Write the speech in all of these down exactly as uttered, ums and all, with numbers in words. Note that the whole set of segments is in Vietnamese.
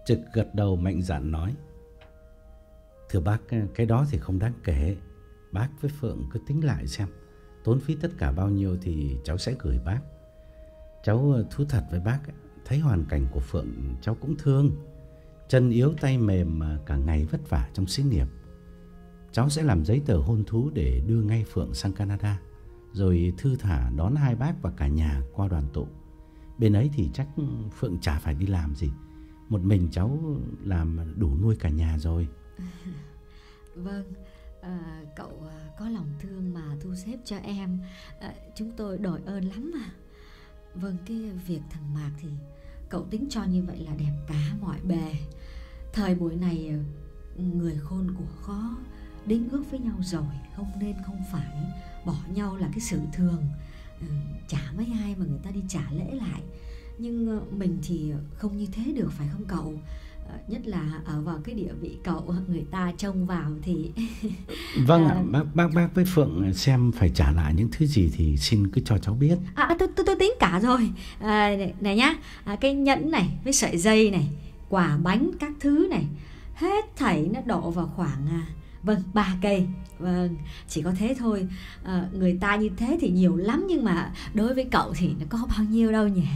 Trực gật đầu mạnh dạn nói: "Thưa bác, cái đó thì không đáng kể. Bác với Phượng cứ tính lại xem, tốn phí tất cả bao nhiêu thì cháu sẽ gửi bác. Cháu thú thật với bác, thấy hoàn cảnh của Phượng cháu cũng thương. Chân yếu tay mềm mà cả ngày vất vả trong xí nghiệp. Cháu sẽ làm giấy tờ hôn thú để đưa ngay Phượng sang Canada, rồi thư thả đón hai bác và cả nhà qua đoàn tụ. Bên ấy thì chắc Phượng chả phải đi làm gì, một mình cháu làm đủ nuôi cả nhà rồi." Vâng, à, cậu có lòng thương mà thu xếp cho em, à, chúng tôi đội ơn lắm mà. Vâng, cái việc thằng Mạc thì cậu tính cho như vậy là đẹp cả mọi bề. Thời buổi này người khôn của khó, đính ước với nhau rồi, không nên không phải. Bỏ nhau là cái sự thường, ừ, chả mấy ai mà người ta đi trả lễ lại. Nhưng mình thì không như thế được, phải không cậu? Nhất là ở vào cái địa vị cậu, người ta trông vào thì Vâng ạ, à, bác, bác bác với Phượng xem phải trả lại những thứ gì thì xin cứ cho cháu biết. À, tôi, tôi, tôi tính cả rồi, à, này, này nhá, à, cái nhẫn này, với sợi dây này, quả bánh các thứ này, hết thảy nó đổ vào khoảng à, vâng, ba cây. Vâng, chỉ có thế thôi. à, Người ta như thế thì nhiều lắm, nhưng mà đối với cậu thì nó có bao nhiêu đâu nhỉ?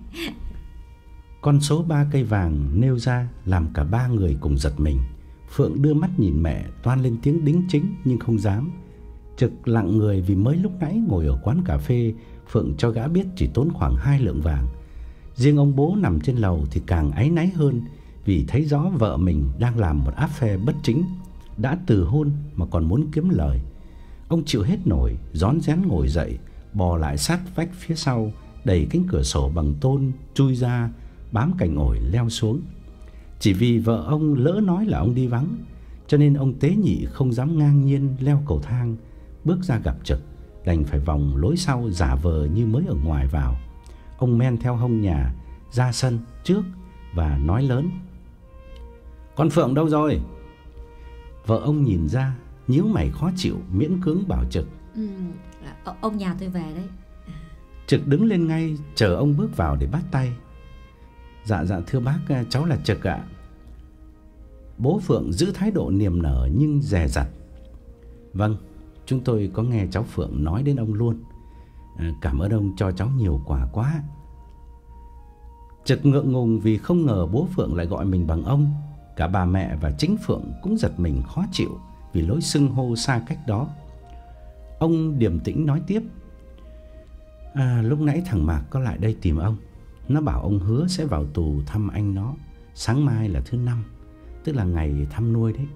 Con số ba cây vàng nêu ra làm cả ba người cùng giật mình. Phượng đưa mắt nhìn mẹ, toan lên tiếng đính chính nhưng không dám. Trực lặng người vì mới lúc nãy ngồi ở quán cà phê, Phượng cho gã biết chỉ tốn khoảng hai lượng vàng. Riêng ông bố nằm trên lầu thì càng áy náy hơn, vì thấy rõ vợ mình đang làm một affair bất chính, đã từ hôn mà còn muốn kiếm lời. Ông chịu hết nổi, rón rén ngồi dậy, bò lại sát vách phía sau, đẩy cánh cửa sổ bằng tôn chui ra, bám cành ổi leo xuống. Chỉ vì vợ ông lỡ nói là ông đi vắng, cho nên ông tế nhị không dám ngang nhiên leo cầu thang bước ra gặp Trực, đành phải vòng lối sau giả vờ như mới ở ngoài vào. Ông men theo hông nhà ra sân trước và nói lớn: "Con Phượng đâu rồi?" Vợ ông nhìn ra, nhíu mày khó chịu, miễn cưỡng bảo Trực: ừ, "Ông nhà tôi về đấy." Trực đứng lên ngay, chờ ông bước vào để bắt tay. "Dạ dạ thưa bác, cháu là Trực ạ." Bố Phượng giữ thái độ niềm nở nhưng dè dặt: "Vâng, chúng tôi có nghe cháu Phượng nói đến ông luôn. à, Cảm ơn ông cho cháu nhiều quà quá." Trực ngượng ngùng vì không ngờ bố Phượng lại gọi mình bằng ông. Cả bà mẹ và chính Phượng cũng giật mình khó chịu vì lối xưng hô xa cách đó. Ông điềm tĩnh nói tiếp: à, "Lúc nãy thằng Mạc có lại đây tìm ông. Nó bảo ông hứa sẽ vào tù thăm anh nó. Sáng mai là thứ năm, tức là ngày thăm nuôi đấy."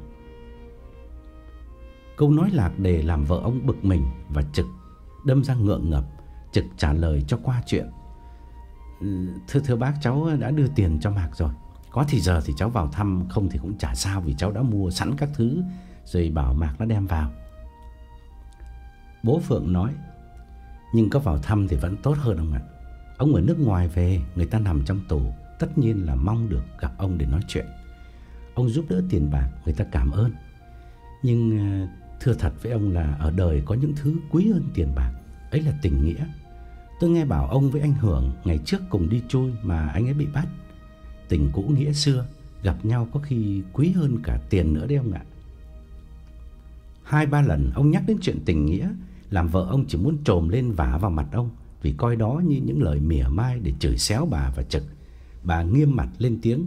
Câu nói lạc đề làm vợ ông bực mình và Trực đâm ra ngượng ngập. Trực trả lời cho qua chuyện: ừ, "Thưa thưa bác, cháu đã đưa tiền cho Mạc rồi. Có thì giờ thì cháu vào thăm, không thì cũng chả sao, vì cháu đã mua sẵn các thứ rồi bảo Mạc nó đem vào." Bố Phượng nói: "Nhưng có vào thăm thì vẫn tốt hơn ông ạ. Ông ở nước ngoài về, người ta nằm trong tù, tất nhiên là mong được gặp ông để nói chuyện. Ông giúp đỡ tiền bạc, người ta cảm ơn. Nhưng thưa thật với ông là ở đời có những thứ quý hơn tiền bạc, ấy là tình nghĩa. Tôi nghe bảo ông với anh Hưởng ngày trước cùng đi chui mà anh ấy bị bắt. Tình cũ nghĩa xưa, gặp nhau có khi quý hơn cả tiền nữa đấy ông ạ." Hai ba lần ông nhắc đến chuyện tình nghĩa, làm vợ ông chỉ muốn trồm lên vả vào mặt ông, vì coi đó như những lời mỉa mai để chửi xéo bà và Trực. Bà nghiêm mặt lên tiếng: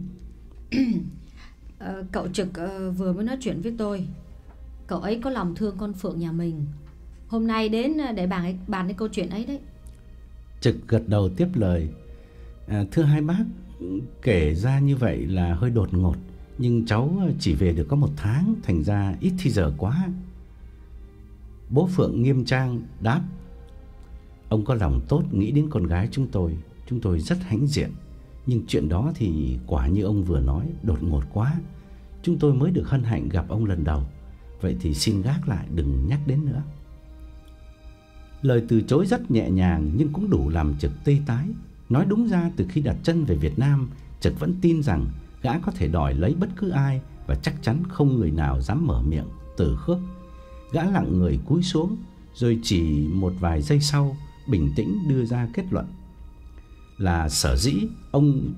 ờ, "Cậu Trực uh, vừa mới nói chuyện với tôi. Cậu ấy có lòng thương con Phượng nhà mình. Hôm nay đến để bàn ấy, bàn cái câu chuyện ấy đấy." Trực gật đầu tiếp lời: à, "Thưa hai bác, kể ra như vậy là hơi đột ngột, nhưng cháu chỉ về được có một tháng, thành ra ít thì giờ quá." Bố Phượng nghiêm trang đáp: "Ông có lòng tốt nghĩ đến con gái chúng tôi, chúng tôi rất hãnh diện. Nhưng chuyện đó thì quả như ông vừa nói, đột ngột quá. Chúng tôi mới được hân hạnh gặp ông lần đầu, vậy thì xin gác lại, đừng nhắc đến nữa." Lời từ chối rất nhẹ nhàng nhưng cũng đủ làm Trực tê tái. Nói đúng ra, từ khi đặt chân về Việt Nam, Trực vẫn tin rằng gã có thể đòi lấy bất cứ ai, và chắc chắn không người nào dám mở miệng từ khước. Gã lặng người cúi xuống, rồi chỉ một vài giây sau bình tĩnh đưa ra kết luận là sở dĩ ông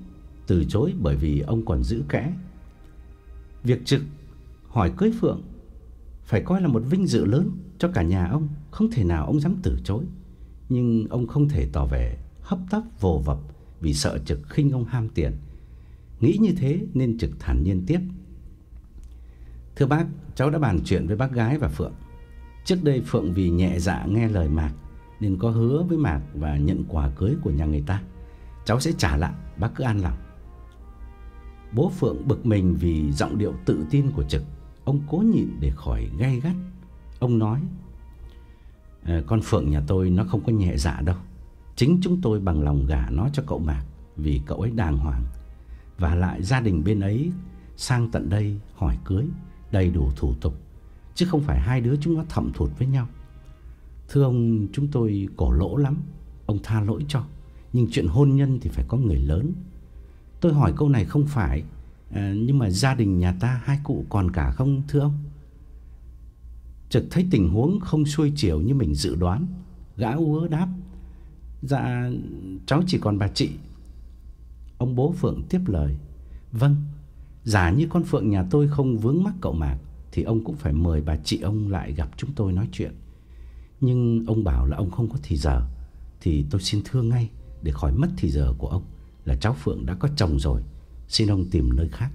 từ chối bởi vì ông còn giữ kẽ. Việc Trực hỏi cưới Phượng phải coi là một vinh dự lớn cho cả nhà ông, không thể nào ông dám từ chối. Nhưng ông không thể tỏ vẻ hấp tấp vồ vập vì sợ Trực khinh ông ham tiền. Nghĩ như thế nên Trực thản nhiên tiếp: "Thưa bác, cháu đã bàn chuyện với bác gái và Phượng. Trước đây Phượng vì nhẹ dạ nghe lời Mạc nên có hứa với Mạc và nhận quà cưới của nhà người ta. Cháu sẽ trả lại, bác cứ an lòng." Bố Phượng bực mình vì giọng điệu tự tin của Trực. Ông cố nhịn để khỏi gay gắt. Ông nói: à, "Con Phượng nhà tôi nó không có nhẹ dạ đâu. Chính chúng tôi bằng lòng gả nó cho cậu Mạc vì cậu ấy đàng hoàng. Và lại gia đình bên ấy sang tận đây hỏi cưới đầy đủ thủ tục, chứ không phải hai đứa chúng nó thậm thụt với nhau. Thưa ông, chúng tôi cổ lỗ lắm, ông tha lỗi cho. Nhưng chuyện hôn nhân thì phải có người lớn. Tôi hỏi câu này không phải à, nhưng mà gia đình nhà ta hai cụ còn cả không thưa ông?" Trực thấy tình huống không xuôi chiều như mình dự đoán. Gã ú đáp: "Dạ cháu chỉ còn bà chị." Ông bố Phượng tiếp lời: "Vâng, giả như con Phượng nhà tôi không vướng mắc cậu Mạc thì ông cũng phải mời bà chị ông lại gặp chúng tôi nói chuyện. Nhưng ông bảo là ông không có thì giờ, thì tôi xin thưa ngay để khỏi mất thì giờ của ông là cháu Phượng đã có chồng rồi, xin ông tìm nơi khác."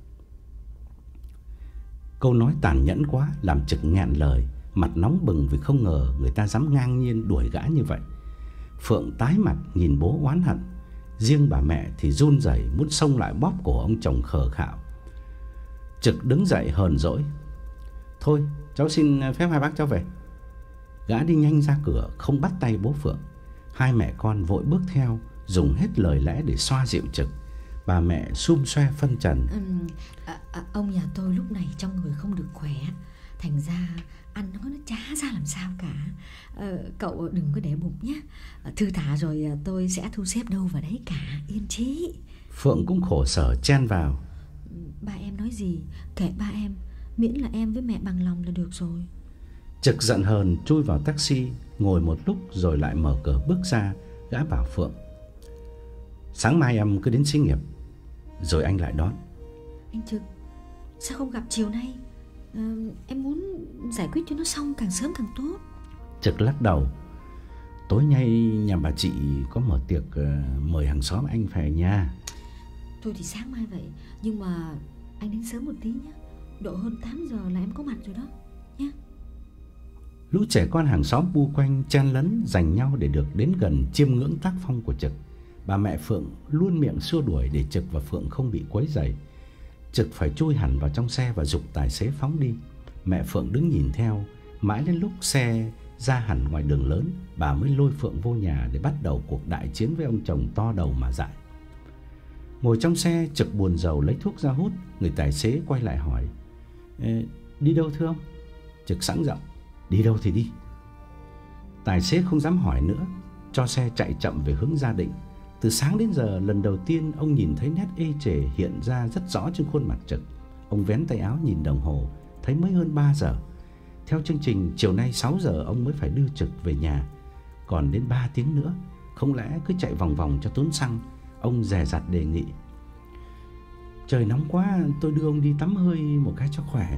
Câu nói tàn nhẫn quá làm Trực nghẹn lời, mặt nóng bừng vì không ngờ người ta dám ngang nhiên đuổi gã như vậy. Phượng tái mặt nhìn bố oán hận, riêng bà mẹ thì run rẩy muốn xông lại bóp cổ ông chồng khờ khạo. Trực đứng dậy hờn dỗi: "Thôi, cháu xin phép hai bác cháu về." Gã đi nhanh ra cửa, không bắt tay bố Phượng. Hai mẹ con vội bước theo, dùng hết lời lẽ để xoa dịu Trực. Bà mẹ sum xoe phân trần: ừ, à, à, "Ông nhà tôi lúc này trong người không được khỏe, thành ra ăn nó nó chả ra làm sao cả. à, Cậu đừng có để bụng nhé. à, Thư thả rồi tôi sẽ thu xếp đâu vào đấy cả, yên chí." Phượng cũng khổ sở chen vào: "Ba em nói gì kệ ba em, miễn là em với mẹ bằng lòng là được rồi." Trực giận hờn chui vào taxi, ngồi một lúc rồi lại mở cửa bước ra. Gã bảo Phượng: "Sáng mai em cứ đến xí nghiệp rồi anh lại đón." "Anh Trực, sao không gặp chiều nay? à, Em muốn giải quyết cho nó xong càng sớm càng tốt." Trực lắc đầu: "Tối nay nhà bà chị có mở tiệc uh, mời hàng xóm anh về nhà." "Thôi thì sáng mai vậy, nhưng mà anh đến sớm một tí nhé. Độ hơn tám giờ là em có mặt rồi đó nhé." Lũ trẻ con hàng xóm bu quanh chen lấn giành nhau để được đến gần chiêm ngưỡng tác phong của Trực. Bà mẹ Phượng luôn miệng xua đuổi để Trực và Phượng không bị quấy rầy. Trực phải chui hẳn vào trong xe và giục tài xế phóng đi. Mẹ Phượng đứng nhìn theo, mãi đến lúc xe ra hẳn ngoài đường lớn, bà mới lôi Phượng vô nhà để bắt đầu cuộc đại chiến với ông chồng to đầu mà dại. Ngồi trong xe, Trực buồn rầu lấy thuốc ra hút. Người tài xế quay lại hỏi: "Đi đâu thưa ông?" Trực sẵn giọng: "Đi đâu thì đi." Tài xế không dám hỏi nữa, cho xe chạy chậm về hướng Gia Định. Từ sáng đến giờ, lần đầu tiên ông nhìn thấy nét ê chề hiện ra rất rõ trên khuôn mặt Trực. Ông vén tay áo nhìn đồng hồ, thấy mới hơn ba giờ. Theo chương trình, chiều nay sáu giờ ông mới phải đưa Trực về nhà. Còn đến ba tiếng nữa, không lẽ cứ chạy vòng vòng cho tốn xăng? Ông dè dặt đề nghị: "Trời nóng quá, tôi đưa ông đi tắm hơi một cái cho khỏe."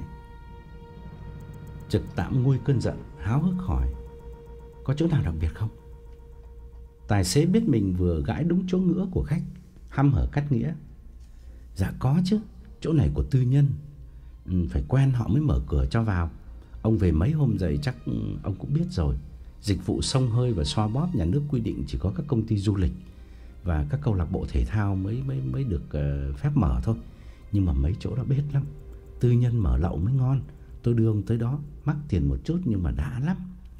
Trực tạm nguôi cơn giận, háo hức hỏi: "Có chỗ nào đặc biệt không?" Tài xế biết mình vừa gãi đúng chỗ ngứa của khách, hăm hở cắt nghĩa: "Dạ có chứ, chỗ này của tư nhân, ừ, phải quen họ mới mở cửa cho vào. Ông về mấy hôm rồi chắc ông cũng biết rồi. Dịch vụ xông hơi và xoa bóp nhà nước quy định chỉ có các công ty du lịch và các câu lạc bộ thể thao mới mới mới được uh, phép mở thôi. Nhưng mà mấy chỗ đó bết lắm. Tư nhân mở lậu mới ngon. Tôi đưa ông tới đó, mắc tiền một chút nhưng mà đã lắm."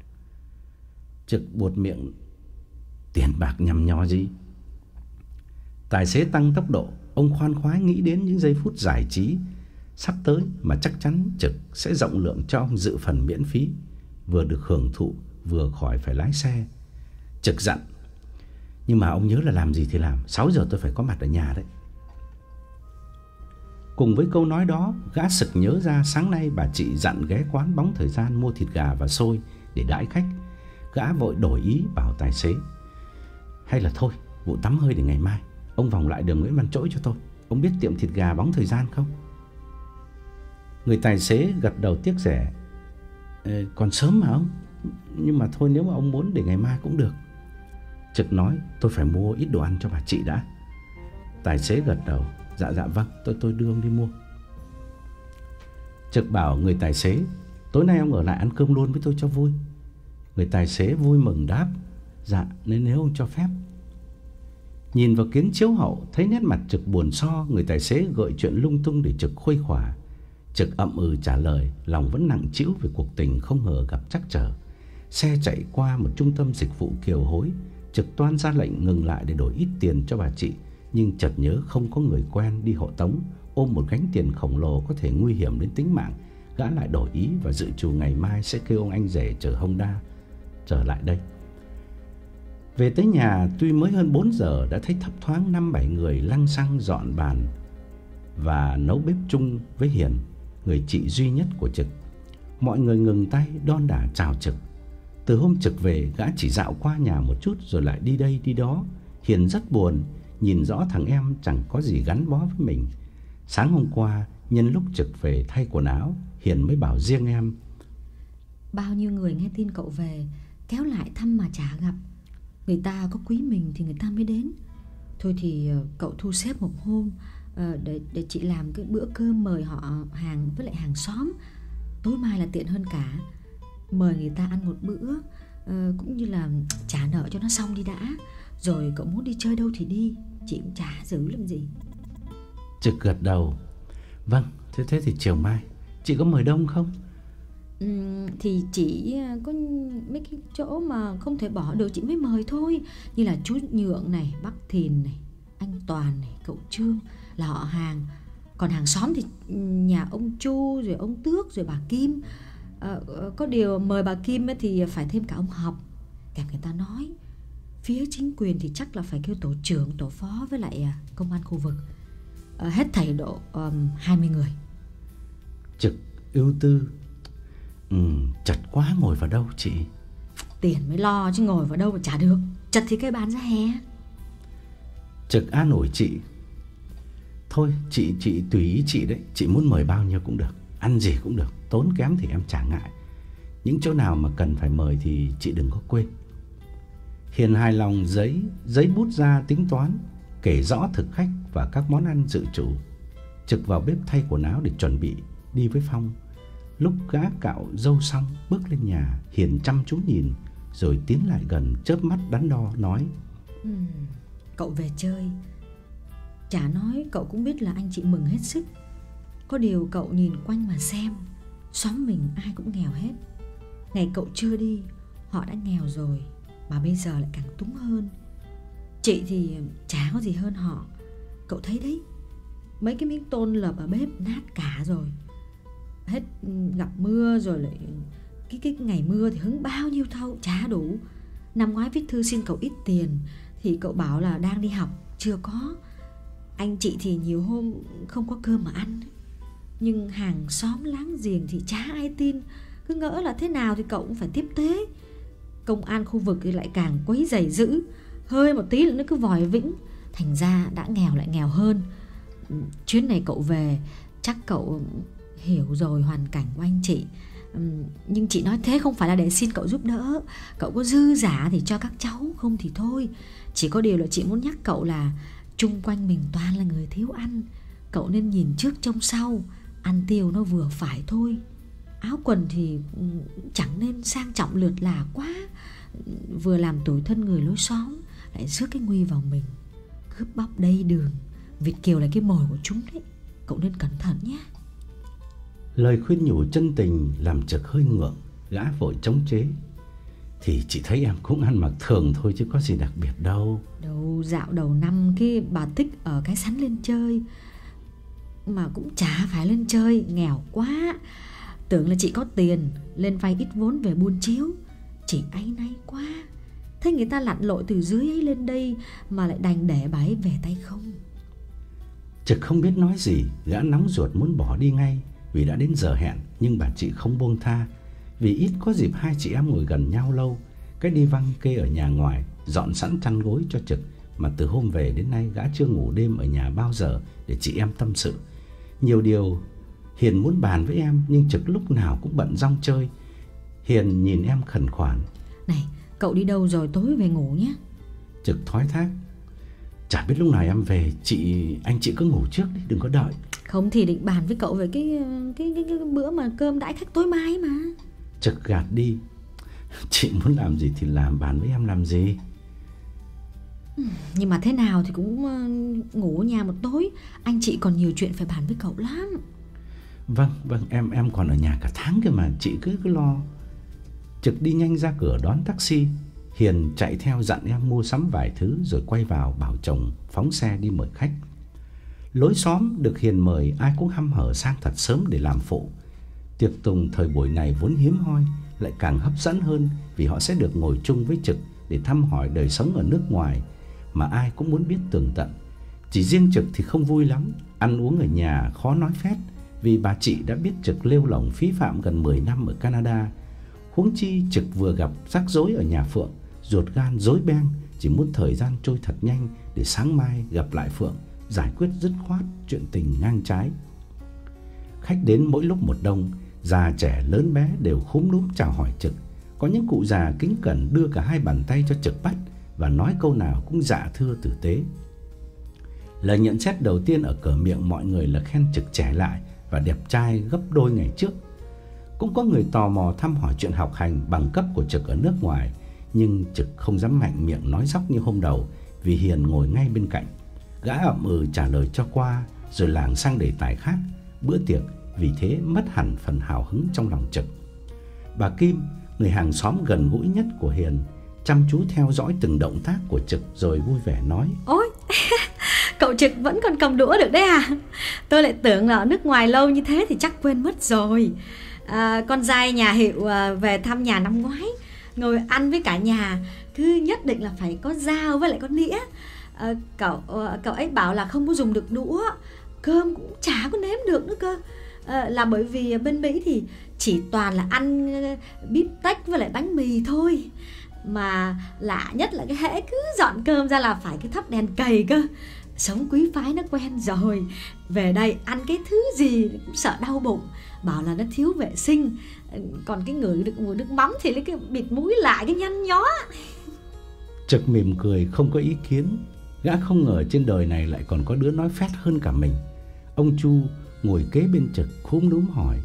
Trực buột miệng: "Tiền bạc nhằm nhò gì?" Tài xế tăng tốc độ. Ông khoan khoái nghĩ đến những giây phút giải trí sắp tới mà chắc chắn Trực sẽ rộng lượng cho ông dự phần miễn phí, vừa được hưởng thụ vừa khỏi phải lái xe. Trực dặn: "Nhưng mà ông nhớ là làm gì thì làm, sáu giờ tôi phải có mặt ở nhà đấy." Cùng với câu nói đó, gã sực nhớ ra sáng nay bà chị dặn ghé quán Bóng Thời Gian mua thịt gà và xôi để đãi khách. Gã vội đổi ý bảo tài xế: "Hay là thôi, vụ tắm hơi để ngày mai, Ông vòng lại đường Nguyễn Văn Trỗi cho tôi. Ông biết tiệm thịt gà Bóng Thời Gian không? Người tài xế gật đầu tiếc rẻ. Ờ, còn sớm mà ông. Nhưng mà thôi, nếu mà ông muốn để ngày mai cũng được. Trực nói, tôi phải mua ít đồ ăn cho bà chị đã. Tài xế gật đầu. Dạ dạ vâng, tôi tôi đưa ông đi mua. Trực bảo người tài xế, tối nay ông ở lại ăn cơm luôn với tôi cho vui. Người tài xế vui mừng đáp, dạ, nên nếu ông cho phép. Nhìn vào kiến chiếu hậu, thấy nét mặt Trực buồn so, người tài xế gợi chuyện lung tung để Trực khuây khỏa. Trực ậm ừ trả lời, lòng vẫn nặng trĩu về cuộc tình không ngờ gặp trắc trở. Xe chạy qua một trung tâm dịch vụ kiều hối, Trực toan ra lệnh ngừng lại để đổi ít tiền cho bà chị, nhưng chợt nhớ không có người quen đi hộ tống, ôm một gánh tiền khổng lồ có thể nguy hiểm đến tính mạng, gã lại đổi ý và dự trù ngày mai sẽ kêu ông anh rể chở Honda trở lại đây. Về tới nhà, tuy mới hơn bốn giờ đã thấy thấp thoáng năm bảy người lăng xăng dọn bàn và nấu bếp chung với Hiền, người chị duy nhất của Trực. Mọi người ngừng tay đon đả chào Trực. Từ hôm Trực về, gã chỉ dạo qua nhà một chút rồi lại đi đây đi đó. Hiền rất buồn, nhìn rõ thằng em chẳng có gì gắn bó với mình. Sáng hôm qua, nhân lúc Trực về thay quần áo, Hiền mới bảo riêng em, bao nhiêu người nghe tin cậu về kéo lại thăm mà chả gặp. Người ta có quý mình thì người ta mới đến. Thôi thì cậu thu xếp một hôm để, để chị làm cái bữa cơm mời họ hàng với lại hàng xóm. Tối mai là tiện hơn cả. Mời người ta ăn một bữa, cũng như là trả nợ cho nó xong đi đã. Rồi cậu muốn đi chơi đâu thì đi, chị cũng chả giữ làm gì. Trực gật đầu. Vâng, thế thế thì chiều mai chị có mời đông không? Ừ, thì chỉ có mấy cái chỗ mà không thể bỏ được chị mới mời thôi. Như là chú Nhượng này, bác Thìn này, anh Toàn này, cậu Trương là họ hàng. Còn hàng xóm thì nhà ông Chu, rồi ông Tước, rồi bà Kim. à, Có điều mời bà Kim thì phải thêm cả ông Học. Kèm người ta nói phía chính quyền thì chắc là phải kêu tổ trưởng, tổ phó với lại công an khu vực. à, Hết thảy độ um, hai mươi người. Trực ưu tư. Ừ, chật quá ngồi vào đâu chị? Tiền mới lo chứ ngồi vào đâu mà chả được. Chật thì cây bán ra hè. Trực an ủi chị. Thôi chị chị tùy ý chị đấy. Chị muốn mời bao nhiêu cũng được, ăn gì cũng được, tốn kém thì em chả ngại. Những chỗ nào mà cần phải mời thì chị đừng có quên. Hiền hài lòng giấy Giấy bút ra tính toán, kể rõ thực khách và các món ăn dự trù. Trực vào bếp thay quần áo để chuẩn bị đi với Phong. Lúc gã cạo râu xong bước lên nhà, Hiền chăm chú nhìn rồi tiến lại gần, chớp mắt đắn đo nói, ừ, cậu về chơi. Chả nói cậu cũng biết là anh chị mừng hết sức. Có điều cậu nhìn quanh mà xem, xóm mình ai cũng nghèo hết. Ngày cậu chưa đi, họ đã nghèo rồi, mà bây giờ lại càng túng hơn. Chị thì chả có gì hơn họ. Cậu thấy đấy, mấy cái miếng tôn lợp ở bếp nát cả rồi. Hết gặp mưa rồi lại cái, cái ngày mưa thì hứng bao nhiêu thâu chả đủ. Năm ngoái viết thư xin cậu ít tiền thì cậu bảo là đang đi học, chưa có. Anh chị thì nhiều hôm không có cơm mà ăn. Nhưng hàng xóm láng giềng thì chả ai tin. Cứ ngỡ là thế nào thì cậu cũng phải tiếp tế. Công an khu vực thì lại càng quấy rầy dữ, hơi một tí là nó cứ vòi vĩnh. Thành ra đã nghèo lại nghèo hơn. Chuyến này cậu về chắc cậu hiểu rồi hoàn cảnh của anh chị. Nhưng chị nói thế không phải là để xin cậu giúp đỡ. Cậu có dư giả thì cho các cháu, không thì thôi. Chỉ có điều là chị muốn nhắc cậu là chung quanh mình toàn là người thiếu ăn. Cậu nên nhìn trước trông sau, ăn tiêu nó vừa phải thôi. Áo quần thì chẳng nên sang trọng lượt là quá, vừa làm tủi thân người lối xóm, lại rước cái nguy vào mình. Cướp bóc đầy đường, Việt kiều là cái mồi của chúng đấy. Cậu nên cẩn thận nhé. Lời khuyên nhủ chân tình làm Trực hơi ngượng, gã vội chống chế. Thì chị thấy em cũng ăn mặc thường thôi chứ có gì đặc biệt đâu. Đâu dạo đầu năm cái bà Tích ở cái sắn lên chơi, mà cũng chả phải lên chơi, nghèo quá. Tưởng là chị có tiền, lên vay ít vốn về buôn chiếu. Chị áy náy quá. Thấy người ta lặn lội từ dưới ấy lên đây mà lại đành để bà ấy về tay không. Trực không biết nói gì, gã nóng ruột muốn bỏ đi ngay vì đã đến giờ hẹn. Nhưng bà chị không buông tha, vì ít có dịp hai chị em ngồi gần nhau lâu. Cái đi văng kê ở nhà ngoài, dọn sẵn chăn gối cho Trực mà từ hôm về đến nay gã chưa ngủ đêm ở nhà bao giờ để chị em tâm sự. Nhiều điều Hiền muốn bàn với em, nhưng Trực lúc nào cũng bận rong chơi. Hiền nhìn em khẩn khoản: Này, cậu đi đâu rồi, tối về ngủ nhé. Trực thoái thác: Chả biết lúc nào em về, chị anh chị cứ ngủ trước đi, đừng có đợi. Không thì định bàn với cậu về cái cái cái, cái bữa mà cơm đãi khách tối mai mà. Trực gạt đi: Chị muốn làm gì thì làm, bàn với em làm gì. Nhưng mà thế nào thì cũng ngủ ở nhà một tối, anh chị còn nhiều chuyện phải bàn với cậu lắm. Vâng, vâng, em em còn ở nhà cả tháng cơ mà, chị cứ cứ lo. Trực đi nhanh ra cửa đón taxi. Hiền chạy theo dặn em mua sắm vài thứ rồi quay vào bảo chồng phóng xe đi mời khách. Lối xóm được Hiền mời ai cũng hăm hở sang thật sớm để làm phụ. Tiệc tùng thời buổi này vốn hiếm hoi, lại càng hấp dẫn hơn vì họ sẽ được ngồi chung với Trực để thăm hỏi đời sống ở nước ngoài mà ai cũng muốn biết tường tận. Chỉ riêng Trực thì không vui lắm, ăn uống ở nhà khó nói phét vì bà chị đã biết Trực lêu lổng phí phạm gần mười năm ở Canada. Huống chi Trực vừa gặp rắc rối ở nhà Phượng, ruột gan rối beng, chỉ muốn thời gian trôi thật nhanh để sáng mai gặp lại Phượng, giải quyết dứt khoát chuyện tình ngang trái. Khách đến mỗi lúc một đông, già trẻ lớn bé đều khúm núm chào hỏi Trực. Có những cụ già kính cẩn đưa cả hai bàn tay cho Trực bắt và nói câu nào cũng dạ thưa tử tế. Lời nhận xét đầu tiên ở cửa miệng mọi người là khen Trực trẻ lại và đẹp trai gấp đôi ngày trước. Cũng có người tò mò thăm hỏi chuyện học hành, bằng cấp của Trực ở nước ngoài, nhưng Trực không dám mạnh miệng nói dóc như hôm đầu vì Hiền ngồi ngay bên cạnh. Gã ậm ừ trả lời cho qua rồi lảng sang đề tài khác. Bữa tiệc vì thế mất hẳn phần hào hứng trong lòng Trực. Bà Kim, người hàng xóm gần gũi nhất của Hiền, chăm chú theo dõi từng động tác của Trực rồi vui vẻ nói: Ôi, cậu Trực vẫn còn cầm đũa được đấy à? Tôi lại tưởng là ở nước ngoài lâu như thế thì chắc quên mất rồi. à, Con trai nhà Hiệu về thăm nhà năm ngoái, ngồi ăn với cả nhà cứ nhất định là phải có dao với lại có nĩa. à, Cậu cậu ấy bảo là không có dùng được đũa, cơm cũng chả có nếm được nữa cơ. à, Là bởi vì bên Mỹ thì chỉ toàn là ăn bít tết với lại bánh mì thôi. Mà lạ nhất là cái hễ cứ dọn cơm ra là phải cái thắp đèn cầy cơ. Sống quý phái nó quen rồi, về đây ăn cái thứ gì cũng sợ đau bụng, bảo là nó thiếu vệ sinh. Còn cái ngửi được mùi nước mắm thì lấy cái bịt mũi lại cái nhăn nhó. Trực mỉm cười không có ý kiến. Gã không ngờ trên đời này lại còn có đứa nói phét hơn cả mình. Ông Chu ngồi kế bên Trực khúm núm hỏi: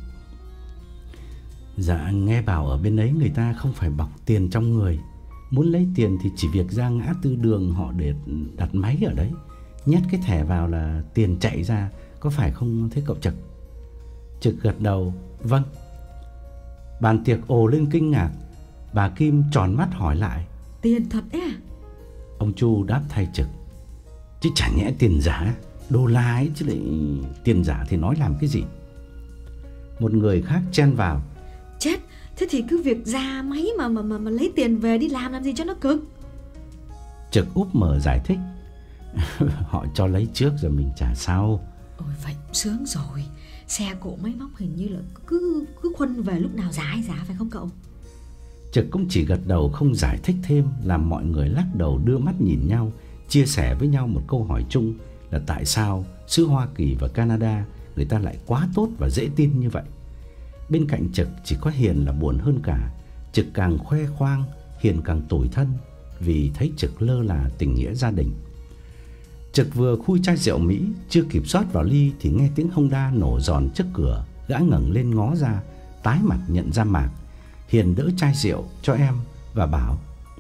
Dạ nghe bảo ở bên ấy người ta không phải bọc tiền trong người, muốn lấy tiền thì chỉ việc ra ngã tư đường họ để đặt máy ở đấy, nhét cái thẻ vào là tiền chạy ra, có phải không thế cậu Trực? Trực gật đầu: Vâng. Bàn tiệc ồ lên kinh ngạc. Bà Kim tròn mắt hỏi lại: Tiền thật ấy à? Ông Chu đáp thay Trực: Chứ chả nhẽ tiền giả, đô la ấy chứ lại tiền giả thì nói làm cái gì? Một người khác chen vào: Chết, thế thì cứ việc ra máy mà mà mà, mà lấy tiền về đi làm làm gì cho nó cực. Trực úp mở giải thích: Họ cho lấy trước rồi mình trả sau. Ôi vậy sướng rồi. Xe cộ máy móc hình như là cứ cứ khuân về lúc nào giá hay giá, phải không cậu? Trực cũng chỉ gật đầu không giải thích thêm, làm mọi người lắc đầu đưa mắt nhìn nhau, chia sẻ với nhau một câu hỏi chung là tại sao xứ Hoa Kỳ và Canada người ta lại quá tốt và dễ tin như vậy. Bên cạnh Trực chỉ có Hiền là buồn hơn cả. Trực càng khoe khoang, Hiền càng tủi thân vì thấy Trực lơ là tình nghĩa gia đình. Trực vừa khui chai rượu Mỹ chưa kịp rót vào ly thì nghe tiếng Honda nổ giòn trước cửa. Gã ngẩng lên ngó ra, tái mặt nhận ra Mạc. Hiền đỡ chai rượu cho em và bảo: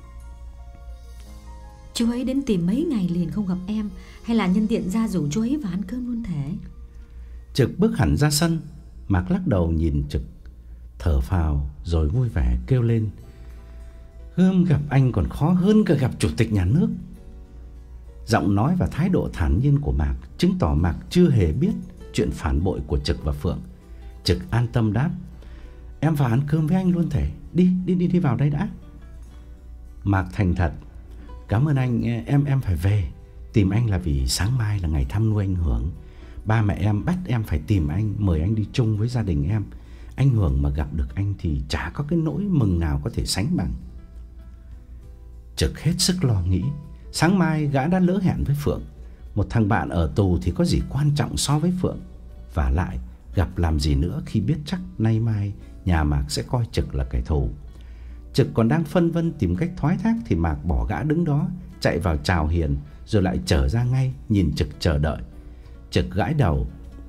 Chú ấy đến tìm mấy ngày liền không gặp em, hay là nhân tiện ra rủ chú ấy vào ăn cơm luôn thế? Trực bước hẳn ra sân. Mạc lắc đầu nhìn Trực, thở phào rồi vui vẻ kêu lên: Gươm gặp anh còn khó hơn cả gặp chủ tịch nhà nước. Giọng nói và thái độ thản nhiên của Mạc chứng tỏ Mạc chưa hề biết chuyện phản bội của Trực và Phượng. Trực an tâm đáp: Em vào ăn cơm với anh luôn thể. Đi, đi, đi, đi vào đây đã. Mạc thành thật: Cảm ơn anh, em em phải về. Tìm anh là vì sáng mai là ngày thăm nuôi anh Hưởng. Ba mẹ em bắt em phải tìm anh, mời anh đi chung với gia đình em. Anh Hưởng mà gặp được anh thì chả có cái nỗi mừng nào có thể sánh bằng. Trực hết sức lo nghĩ. Sáng mai gã đã lỡ hẹn với Phượng. Một thằng bạn ở tù thì có gì quan trọng so với Phượng. Và lại gặp làm gì nữa khi biết chắc nay mai nhà Mạc sẽ coi Trực là kẻ thù. Trực còn đang phân vân tìm cách thoái thác thì Mạc bỏ gã đứng đó, chạy vào chào hiền, rồi lại trở ra ngay nhìn Trực chờ đợi. Trực gãi đầu.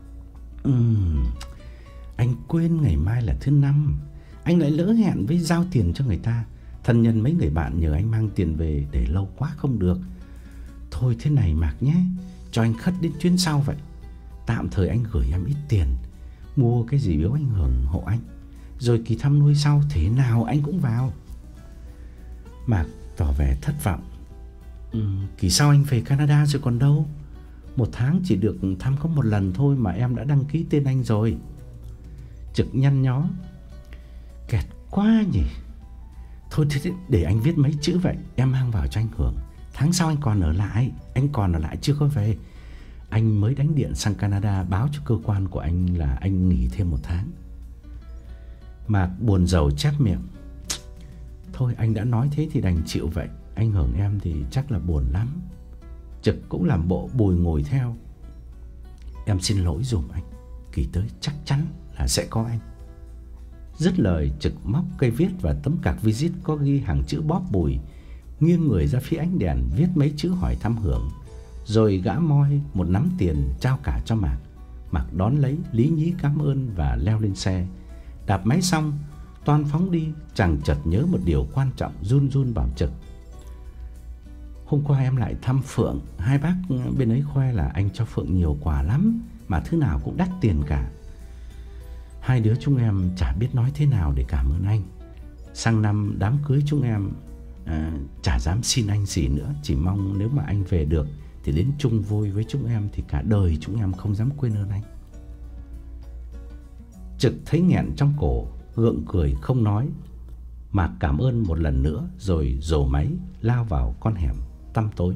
Ừm, anh quên ngày mai là thứ năm. Anh lại lỡ hẹn với giao tiền cho người ta. Thân nhân mấy người bạn nhờ anh mang tiền về để lâu quá không được. Thôi thế này Mạc nhé, cho anh khất đến chuyến sau vậy. Tạm thời anh gửi em ít tiền, mua cái gì biếu anh hưởng hộ anh, rồi kỳ thăm nuôi sau thế nào anh cũng vào. Mạc tỏ vẻ thất vọng. ừ, Kỳ sau anh về Canada rồi còn đâu. Một tháng chỉ được thăm có một lần thôi mà em đã đăng ký tên anh rồi. Trực nhăn nhó. Kẹt quá nhỉ. Thôi thế để anh viết mấy chữ vậy, em mang vào cho anh hưởng. Tháng sau anh còn ở lại. Anh còn ở lại chưa có về. Anh mới đánh điện sang Canada báo cho cơ quan của anh là anh nghỉ thêm một tháng. Mạc buồn rầu chép miệng. Thôi anh đã nói thế thì đành chịu vậy. Anh hưởng em thì chắc là buồn lắm. Trực cũng làm bộ bùi ngồi theo. Em xin lỗi dùm anh, kỳ tới chắc chắn là sẽ có anh. Dứt lời, Trực móc cây viết và tấm cạc visit có ghi hàng chữ bóp bùi, nghiêng người ra phía ánh đèn viết mấy chữ hỏi thăm hưởng. Rồi gã moi một nắm tiền trao cả cho Mạc. Mạc đón lấy, lý nhí cảm ơn và leo lên xe. Đạp máy xong, toan phóng đi, chàng chợt nhớ một điều quan trọng, run run bảo Trực. Hôm qua em lại thăm Phượng, hai bác bên ấy khoe là anh cho Phượng nhiều quà lắm, mà thứ nào cũng đắt tiền cả. Hai đứa chúng em chả biết nói thế nào để cảm ơn anh. Sang năm đám cưới chúng em à, chả dám xin anh gì nữa. Chỉ mong nếu mà anh về được thì đến chung vui với chúng em, thì cả đời chúng em không dám quên ơn anh. Trực thấy nghẹn trong cổ, gượng cười không nói. Mạc cảm ơn một lần nữa rồi rồ máy lao vào con hẻm tăm tối.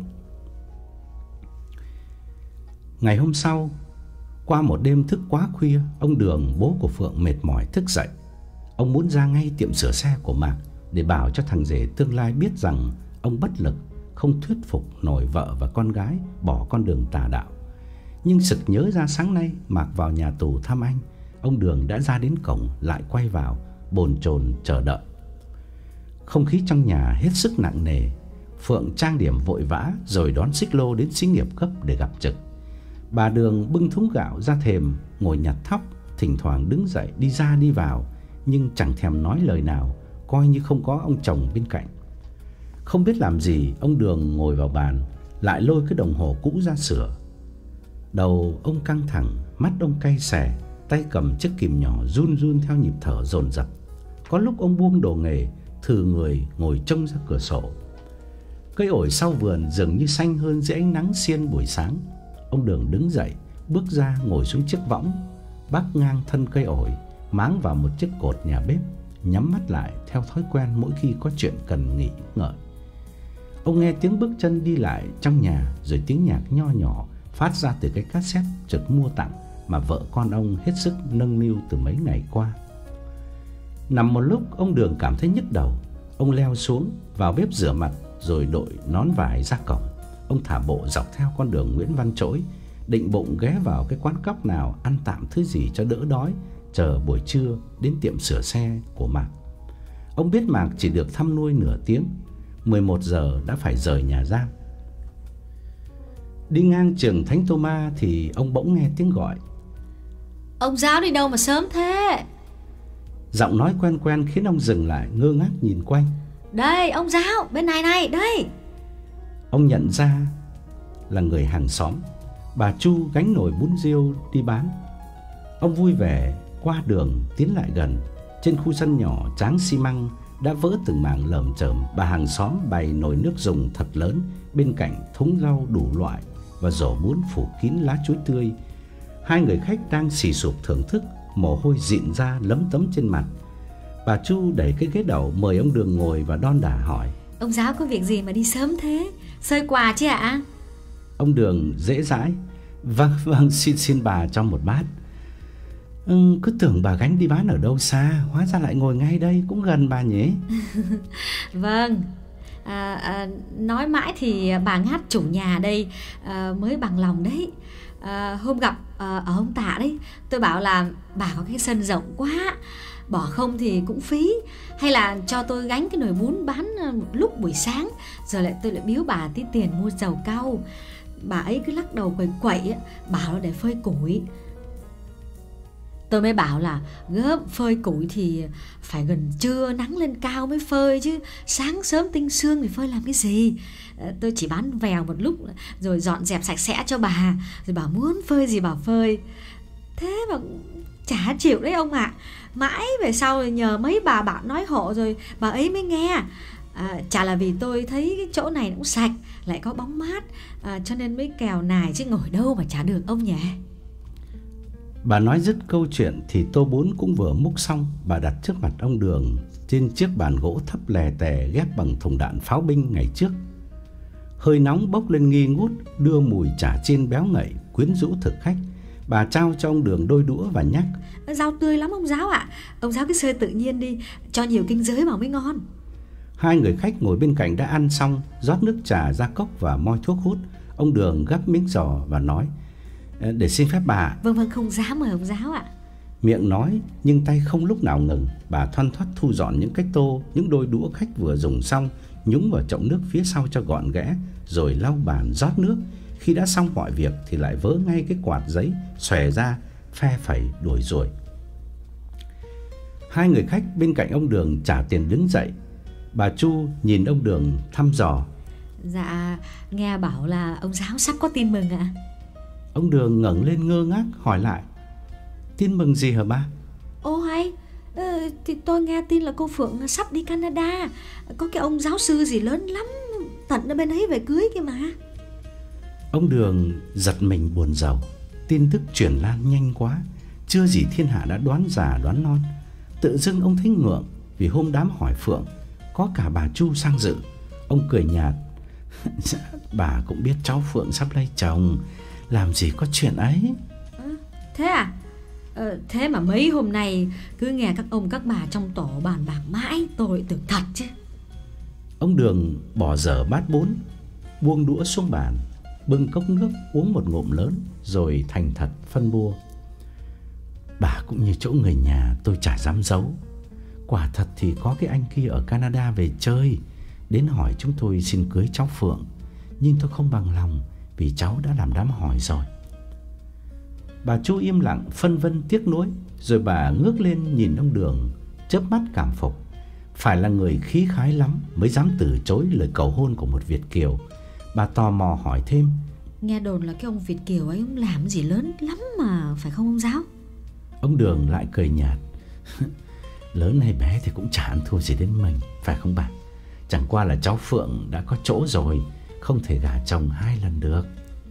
Ngày hôm sau, qua một đêm thức quá khuya, ông Đường, bố của Phượng, mệt mỏi thức dậy. Ông muốn ra ngay tiệm sửa xe của Mạc để bảo cho thằng rể tương lai biết rằng ông bất lực, không thuyết phục nổi vợ và con gái bỏ con đường tà đạo. Nhưng sực nhớ ra sáng nay Mạc vào nhà tù thăm anh, ông Đường đã ra đến cổng lại quay vào, bồn chồn chờ đợi. Không khí trong nhà hết sức nặng nề. Phượng trang điểm vội vã rồi đón xích lô đến xí nghiệp gấp để gặp Trực. Bà Đường bưng thúng gạo ra thềm, ngồi nhặt thóc, thỉnh thoảng đứng dậy đi ra đi vào, nhưng chẳng thèm nói lời nào, coi như không có ông chồng bên cạnh. Không biết làm gì, ông Đường ngồi vào bàn, lại lôi cái đồng hồ cũ ra sửa. Đầu ông căng thẳng, mắt ông cay xè, tay cầm chiếc kìm nhỏ run run theo nhịp thở dồn dập. Có lúc ông buông đồ nghề, thừ người ngồi trông ra cửa sổ. Cây ổi sau vườn dường như xanh hơn dưới ánh nắng xiên buổi sáng. Ông Đường đứng dậy, bước ra ngồi xuống chiếc võng, bắc ngang thân cây ổi, máng vào một chiếc cột nhà bếp, nhắm mắt lại theo thói quen mỗi khi có chuyện cần nghỉ ngợi. Ông nghe tiếng bước chân đi lại trong nhà, rồi tiếng nhạc nho nhỏ phát ra từ cái cassette Trực mua tặng mà vợ con ông hết sức nâng niu từ mấy ngày qua. Nằm một lúc, ông Đường cảm thấy nhức đầu. Ông leo xuống, vào bếp rửa mặt, rồi đội nón vải ra cổng. Ông thả bộ dọc theo con đường Nguyễn Văn Trỗi, định bụng ghé vào cái quán cóc nào ăn tạm thứ gì cho đỡ đói, chờ buổi trưa đến tiệm sửa xe của Mạc. Ông biết Mạc chỉ được thăm nuôi nửa tiếng, mười một giờ đã phải rời nhà giam. Đi ngang trường Thánh Tô-ma thì ông bỗng nghe tiếng gọi. Ông giáo đi đâu mà sớm thế? Giọng nói quen quen khiến ông dừng lại, ngơ ngác nhìn quanh. Đây, ông giáo, bên này này, đây. Ông nhận ra là người hàng xóm, bà Chu gánh nồi bún riêu đi bán. Ông vui vẻ qua đường tiến lại gần. Trên khu sân nhỏ tráng xi măng đã vỡ từng mảng lởm chởm, bà hàng xóm bày nồi nước dùng thật lớn, bên cạnh thúng rau đủ loại và rổ bún phủ kín lá chuối tươi. Hai người khách đang xì xụp thưởng thức, mồ hôi rịn ra lấm tấm trên mặt. Bà Chu đẩy cái ghế đầu mời ông Đường ngồi và đon đả hỏi. Ông giáo có việc gì mà đi sớm thế? Xơi quà chứ ạ? Ông Đường dễ dãi. Vâng, vâng, xin xin bà cho một bát. Ừ, cứ tưởng bà gánh đi bán ở đâu xa, hóa ra lại ngồi ngay đây, cũng gần bà nhỉ. Vâng, à, à, nói mãi thì bà Ngát chủ nhà đây à, mới bằng lòng đấy. à, Hôm gặp à, ở ông Tạ đấy, tôi bảo là bà có cái sân rộng quá, bỏ không thì cũng phí, hay là cho tôi gánh cái nồi bún bán một lúc buổi sáng, rồi lại tôi lại biếu bà tí tiền mua dầu cau. Bà ấy cứ lắc đầu quẩy quẩy, bảo là để phơi củi. Tôi mới bảo là gớm, phơi củi thì phải gần trưa nắng lên cao mới phơi chứ, sáng sớm tinh sương thì phơi làm cái gì. Tôi chỉ bán vèo một lúc rồi dọn dẹp sạch sẽ cho bà, rồi bà muốn phơi gì bà phơi. Thế mà chả chịu đấy ông ạ. à. Mãi về sau nhờ mấy bà bảo nói hộ rồi bà ấy mới nghe. à, Chả là vì tôi thấy cái chỗ này cũng sạch, lại có bóng mát, à, cho nên mới kèo nài, chứ ngồi đâu mà chả được ông nhỉ. Bà nói dứt câu chuyện thì tô bún cũng vừa múc xong. Bà đặt trước mặt ông Đường trên chiếc bàn gỗ thấp lè tè ghép bằng thùng đạn pháo binh ngày trước. Hơi nóng bốc lên nghi ngút, đưa mùi chả chiên béo ngậy quyến rũ thực khách. Bà trao cho ông Đường đôi đũa và nhắc: Rau tươi lắm ông giáo ạ. à. Ông giáo cứ xơi tự nhiên đi, cho nhiều kinh giới vào mới ngon. Hai người khách ngồi bên cạnh đã ăn xong, rót nước trà ra cốc và moi thuốc hút. Ông Đường gắp miếng giò và nói: Để xin phép bà. Vâng vâng, không dám mời ông giáo ạ. Miệng nói nhưng tay không lúc nào ngừng. Bà thoăn thoắt thu dọn những cái tô, những đôi đũa khách vừa dùng xong, nhúng vào chậu nước phía sau cho gọn ghẽ, rồi lau bàn rót nước. Khi đã xong mọi việc thì lại vớ ngay cái quạt giấy, xòe ra, phe phẩy đuổi ruồi. Hai người khách bên cạnh ông Đường trả tiền đứng dậy. Bà Chu nhìn ông Đường thăm dò: Dạ, nghe bảo là ông giáo sắp có tin mừng ạ. Ông Đường ngẩng lên ngơ ngác hỏi lại: Tin mừng gì hả ba? Ô hay, ừ, thì tôi nghe tin là cô Phượng sắp đi Canada. Có cái ông giáo sư gì lớn lắm, tận ở bên ấy về cưới kia mà. Ông Đường giật mình buồn rầu. Tin tức truyền lan nhanh quá, chưa gì thiên hạ đã đoán già đoán non. Tự dưng ông thấy ngượng, vì hôm đám hỏi Phượng có cả bà Chu sang dự. Ông cười nhạt: Bà cũng biết cháu Phượng sắp lấy chồng, làm gì có chuyện ấy. à, Thế à? Ờ, thế mà mấy hôm nay cứ nghe các ông các bà trong tổ bàn bạc mãi, tôi tưởng thật chứ. Ông Đường bỏ dở bát bún, buông đũa xuống bàn, bưng cốc nước uống một ngụm lớn, rồi thành thật phân bua: Bà cũng như chỗ người nhà, tôi chả dám giấu. Quả thật thì có cái anh kia ở Canada về chơi, đến hỏi chúng tôi xin cưới cháu Phượng, nhưng tôi không bằng lòng vì cháu đã làm đám hỏi rồi. Bà Chu im lặng phân vân tiếc nuối, rồi bà ngước lên nhìn ông Đường, chớp mắt cảm phục. Phải là người khí khái lắm mới dám từ chối lời cầu hôn của một Việt kiều. Bà tò mò hỏi thêm: Nghe đồn là cái ông Việt kiều ấy, ông làm gì lớn lắm mà, phải không ông giáo? Ông Đường lại cười nhạt: Lớn hay bé thì cũng chả ăn thua gì đến mình, phải không bà? Chẳng qua là cháu Phượng đã có chỗ rồi, không thể gả chồng hai lần được.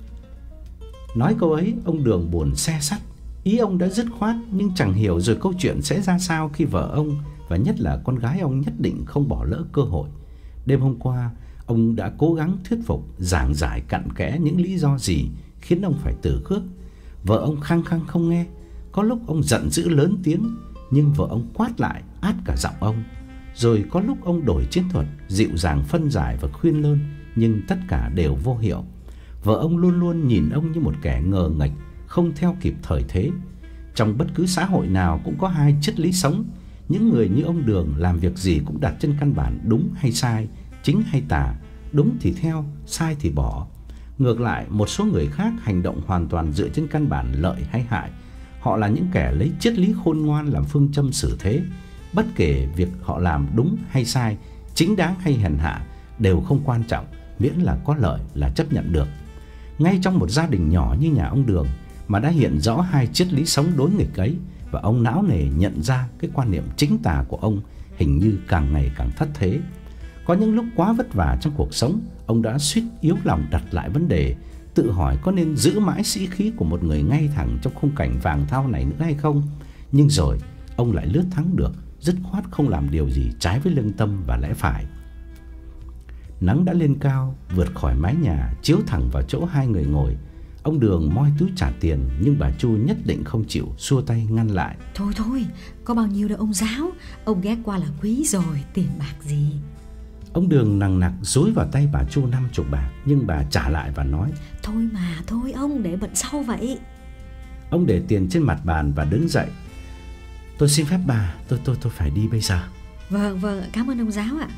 Nói câu ấy, ông Đường buồn se sắt. Ý ông đã dứt khoát, nhưng chẳng hiểu rồi câu chuyện sẽ ra sao khi vợ ông, và nhất là con gái ông, nhất định không bỏ lỡ cơ hội. Đêm hôm qua, ông đã cố gắng thuyết phục, giảng giải cặn kẽ những lý do gì khiến ông phải từ khước. Vợ ông khăng khăng không nghe. Có lúc ông giận dữ lớn tiếng, nhưng vợ ông quát lại át cả giọng ông. Rồi có lúc ông đổi chiến thuật, dịu dàng phân giải và khuyên lơn, nhưng tất cả đều vô hiệu. Vợ ông luôn luôn nhìn ông như một kẻ ngờ nghệch, không theo kịp thời thế. Trong bất cứ xã hội nào cũng có hai triết lý sống. Những người như ông Đường làm việc gì cũng đặt trên căn bản đúng hay sai, chính hay tà, đúng thì theo, sai thì bỏ. Ngược lại, một số người khác hành động hoàn toàn dựa trên căn bản lợi hay hại. Họ là những kẻ lấy triết lý khôn ngoan làm phương châm xử thế. Bất kể việc họ làm đúng hay sai, chính đáng hay hèn hạ đều không quan trọng, miễn là có lợi là chấp nhận được. Ngay trong một gia đình nhỏ như nhà ông Đường mà đã hiện rõ hai triết lý sống đối nghịch ấy, và ông não nề nhận ra cái quan niệm chính tà của ông hình như càng ngày càng thất thế. Có những lúc quá vất vả trong cuộc sống, ông đã suýt yếu lòng đặt lại vấn đề, tự hỏi có nên giữ mãi sĩ khí của một người ngay thẳng trong khung cảnh vàng thau này nữa hay không. Nhưng rồi ông lại lướt thắng được, dứt khoát không làm điều gì trái với lương tâm và lẽ phải. Nắng đã lên cao, vượt khỏi mái nhà, chiếu thẳng vào chỗ hai người ngồi. Ông Đường moi túi trả tiền, nhưng bà Chu nhất định không chịu, xua tay ngăn lại: Thôi thôi, có bao nhiêu đâu ông giáo, ông ghé qua là quý rồi, tiền bạc gì. Ông Đường nằng nặc dúi vào tay bà Chu năm chục bạc, nhưng bà trả lại và nói: Thôi mà, thôi ông, để bận sau vậy. Ông để tiền trên mặt bàn và đứng dậy. Tôi xin phép bà, tôi tôi tôi phải đi bây giờ. Vâng, vâng, cảm ơn ông giáo ạ.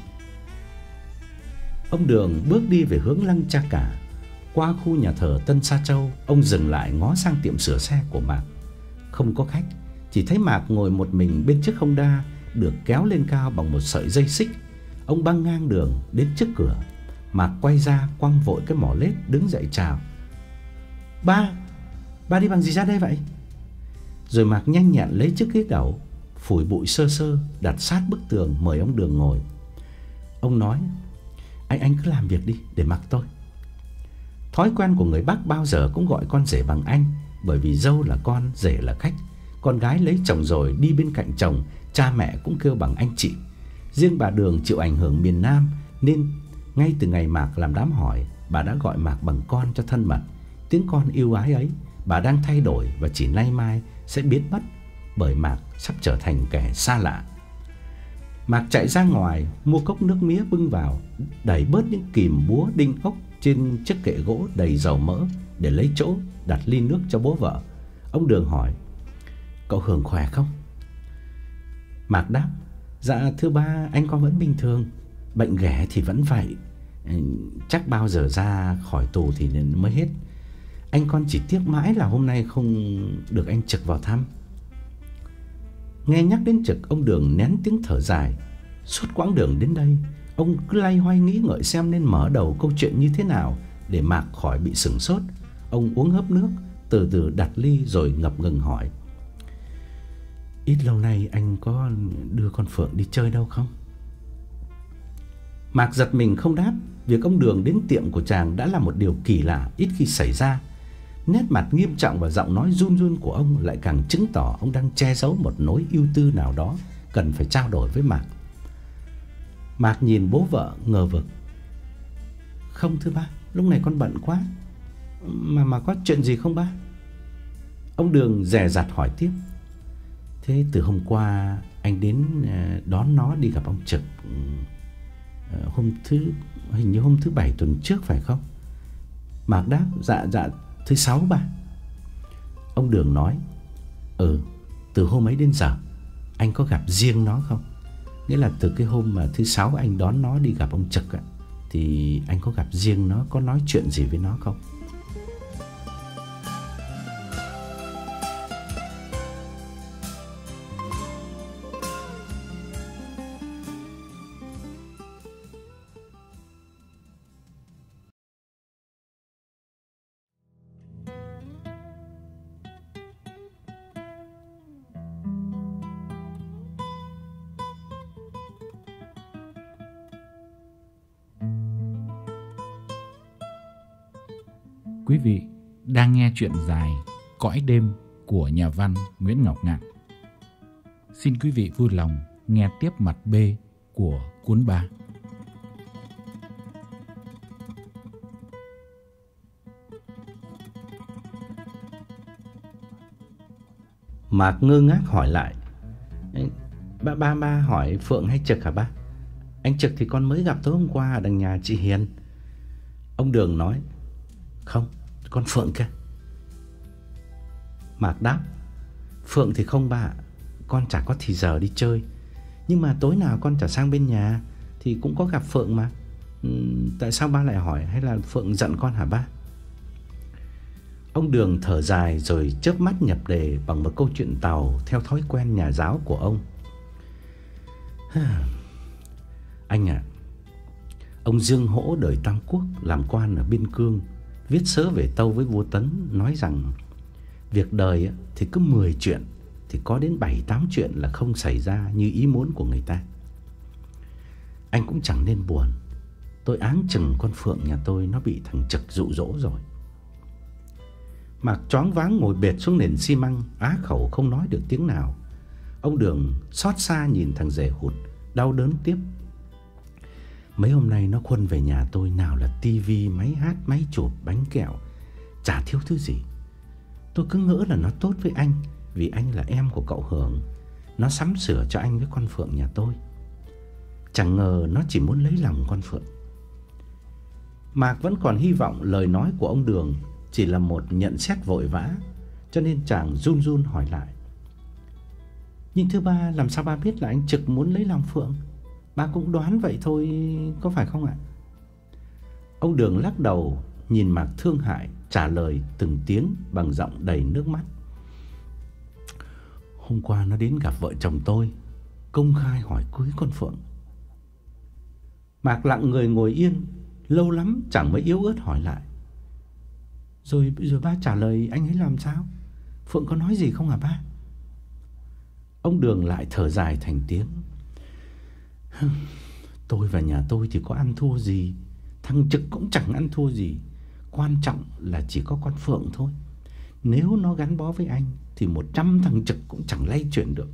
Ông Đường bước đi về hướng Lăng Cha Cả. Qua khu nhà thờ Tân Sa Châu, ông dừng lại ngó sang tiệm sửa xe của Mạc. Không có khách, chỉ thấy Mạc ngồi một mình bên chiếc Honda được kéo lên cao bằng một sợi dây xích. Ông băng ngang đường đến trước cửa. Mạc quay ra quăng vội cái mỏ lết, đứng dậy chào. Ba, ba đi bằng gì ra đây vậy? Rồi Mạc nhanh nhẹn lấy chiếc ghế đầu, phủi bụi sơ sơ, đặt sát bức tường, mời ông Đường ngồi. Ông nói: Anh anh cứ làm việc đi, để mặc tôi. Thói quen của người Bắc bao giờ cũng gọi con rể bằng anh, bởi vì dâu là con, rể là khách. Con gái lấy chồng rồi đi bên cạnh chồng, cha mẹ cũng kêu bằng anh chị. Riêng bà Đường chịu ảnh hưởng miền Nam, nên ngay từ ngày Mạc làm đám hỏi, bà đã gọi Mạc bằng con cho thân mật. Tiếng con yêu ái ấy bà đang thay đổi và chỉ nay mai sẽ biến mất, bởi Mạc sắp trở thành kẻ xa lạ. Mạc chạy ra ngoài mua cốc nước mía bưng vào, đẩy bớt những kìm búa đinh ốc trên chiếc kệ gỗ đầy dầu mỡ để lấy chỗ đặt ly nước cho bố vợ. Ông Đường hỏi: Cậu Hưởng khỏe không? Mạc đáp: Dạ thưa ba, anh con vẫn bình thường. Bệnh ghẻ thì vẫn vậy, chắc bao giờ ra khỏi tù thì mới hết. Anh con chỉ tiếc mãi là hôm nay không được anh Trực vào thăm. Nghe nhắc đến Trực, ông Đường nén tiếng thở dài. Suốt quãng đường đến đây, ông cứ loay hoay nghĩ ngợi xem nên mở đầu câu chuyện như thế nào để Mạc khỏi bị sửng sốt. Ông uống hớp nước, từ từ đặt ly rồi ngập ngừng hỏi: Ít lâu nay anh có đưa con Phượng đi chơi đâu không? Mạc giật mình không đáp. Việc ông Đường đến tiệm của chàng đã là một điều kỳ lạ, ít khi xảy ra. Nét mặt nghiêm trọng và giọng nói run run của ông lại càng chứng tỏ ông đang che giấu một nỗi ưu tư nào đó cần phải trao đổi với Mạc. Mạc nhìn bố vợ ngờ vực. Không thưa ba, lúc này con bận quá. Mà mà có chuyện gì không ba? Ông Đường dè dặt hỏi tiếp. Thế từ hôm qua anh đến đón nó đi gặp ông Trực, hôm thứ hình như hôm thứ bảy tuần trước phải không? Mạc đáp: Dạ dạ thứ sáu ba. Ông Đường nói: Ừ, từ hôm ấy đến giờ anh có gặp riêng nó không? Nghĩa là từ cái hôm mà thứ sáu anh đón nó đi gặp ông Trực á, thì anh có gặp riêng nó, có nói chuyện gì với nó không? Quý vị đang nghe truyện dài Cõi đêm của nhà văn Nguyễn Ngọc Ngạn. Xin quý vị vui lòng nghe tiếp mặt B của cuốn ba. Mạc ngơ ngác hỏi lại: Ba ba ba hỏi Phượng hay Trực hả ba? Anh Trực thì con mới gặp tối hôm qua ở đằng nhà chị Hiền. Ông Đường nói: Không, con Phượng kia. Mạc đáp: Phượng thì không ba, con chả có thì giờ đi chơi. Nhưng mà tối nào con chả sang bên nhà thì cũng có gặp Phượng mà. ừ, Tại sao ba lại hỏi? Hay là Phượng giận con hả ba? Ông Đường thở dài rồi chớp mắt nhập đề bằng một câu chuyện tàu theo thói quen nhà giáo của ông. Anh à, ông Dương Hỗ đời Tam Quốc, làm quan ở Biên Cương, viết sớ về tâu với vua Tấn, nói rằng việc đời thì cứ mười chuyện thì có đến bảy tám chuyện là không xảy ra như ý muốn của người ta. Anh cũng chẳng nên buồn. Tôi áng chừng con Phượng nhà tôi nó bị thằng Trực dụ dỗ rồi. Mạc choáng váng ngồi bệt xuống nền xi măng, á khẩu không nói được tiếng nào. Ông Đường xót xa nhìn thằng rể hụt, đau đớn tiếp: Mấy hôm nay nó khuân về nhà tôi, nào là tivi, máy hát, máy chụp, bánh kẹo, chả thiếu thứ gì. Tôi cứ ngỡ là nó tốt với anh, vì anh là em của cậu Hưởng. Nó sắm sửa cho anh với con Phượng nhà tôi. Chẳng ngờ nó chỉ muốn lấy lòng con Phượng. Mạc vẫn còn hy vọng lời nói của ông Đường chỉ là một nhận xét vội vã, cho nên chàng run run hỏi lại: "Nhưng thưa ba, làm sao ba biết là anh Trực muốn lấy lòng Phượng? Ba cũng đoán vậy thôi, có phải không ạ?" Ông Đường lắc đầu, nhìn Mạc thương hại, trả lời từng tiếng bằng giọng đầy nước mắt: "Hôm qua nó đến gặp vợ chồng tôi, công khai hỏi cưới con Phượng." Mạc lặng người ngồi yên, lâu lắm chẳng mới yếu ớt hỏi lại: Rồi rồi ba trả lời anh ấy làm sao? Phượng có nói gì không hả ba?" Ông Đường lại thở dài thành tiếng: "Tôi và nhà tôi thì có ăn thua gì, thằng Trực cũng chẳng ăn thua gì. Quan trọng là chỉ có con Phượng thôi. Nếu nó gắn bó với anh thì một trăm thằng Trực cũng chẳng lay chuyển được."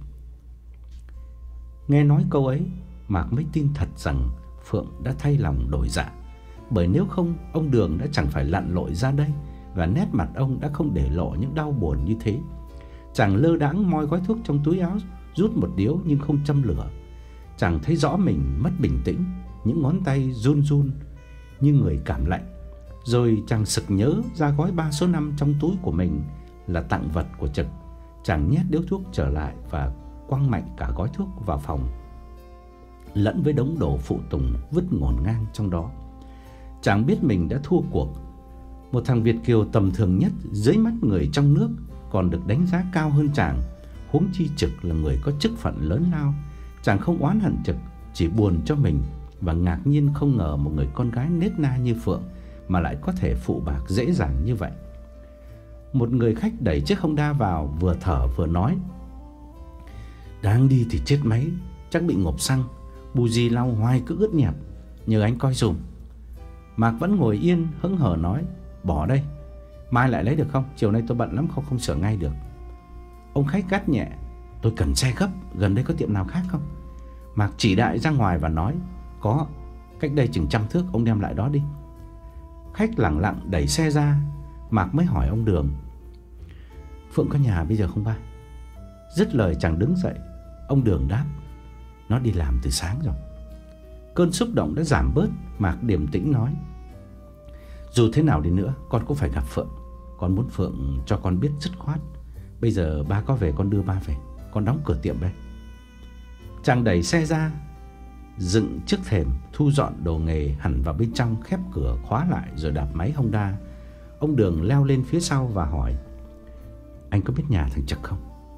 Nghe nói câu ấy, Mạc mới tin thật rằng Phượng đã thay lòng đổi dạ. Bởi nếu không, ông Đường đã chẳng phải lặn lội ra đây, và nét mặt ông đã không để lộ những đau buồn như thế. Chàng lơ đãng moi gói thuốc trong túi áo, rút một điếu nhưng không châm lửa. Chàng thấy rõ mình mất bình tĩnh, những ngón tay run run như người cảm lạnh. Rồi chàng sực nhớ ra gói ba số năm trong túi của mình là tặng vật của Trực. Chàng nhét điếu thuốc trở lại và quăng mạnh cả gói thuốc vào phòng, lẫn với đống đồ phụ tùng vứt ngổn ngang trong đó. Chàng biết mình đã thua cuộc. Một thằng Việt kiều tầm thường nhất dưới mắt người trong nước còn được đánh giá cao hơn chàng, huống chi Trực là người có chức phận lớn lao. Chàng không oán hận Trực, chỉ buồn cho mình và ngạc nhiên không ngờ một người con gái nết na như Phượng mà lại có thể phụ bạc dễ dàng như vậy. Một người khách đẩy chiếc Honda vào, vừa thở vừa nói: "Đang đi thì chết máy, chắc bị ngộp xăng, buji lau hoài cứ ướt nhẹp, nhờ anh coi dùm." Mạc vẫn ngồi yên hững hờ nói: "Bỏ đây, mai lại lấy được không? Chiều nay tôi bận lắm, không không sửa ngay được." Ông khách gắt nhẹ: "Tôi cần xe gấp, gần đây có tiệm nào khác không?" Mạc chỉ đại ra ngoài và nói: "Có, cách đây chừng trăm thước, ông đem lại đó đi." Khách lẳng lặng đẩy xe ra. Mạc mới hỏi ông Đường: "Phượng có nhà bây giờ không ba?" Dứt lời chàng đứng dậy. Ông Đường đáp: "Nó đi làm từ sáng rồi." Cơn xúc động đã giảm bớt. Mạc điềm tĩnh nói: "Dù thế nào đi nữa, con cũng phải gặp Phượng. Con muốn Phượng cho con biết dứt khoát. Bây giờ ba có về con đưa ba về, con đóng cửa tiệm đây." Chàng đẩy xe ra, dựng trước thềm, thu dọn đồ nghề hẳn vào bên trong, khép cửa khóa lại rồi đạp máy Honda. Ông Đường leo lên phía sau và hỏi: "Anh có biết nhà thằng Trực không?"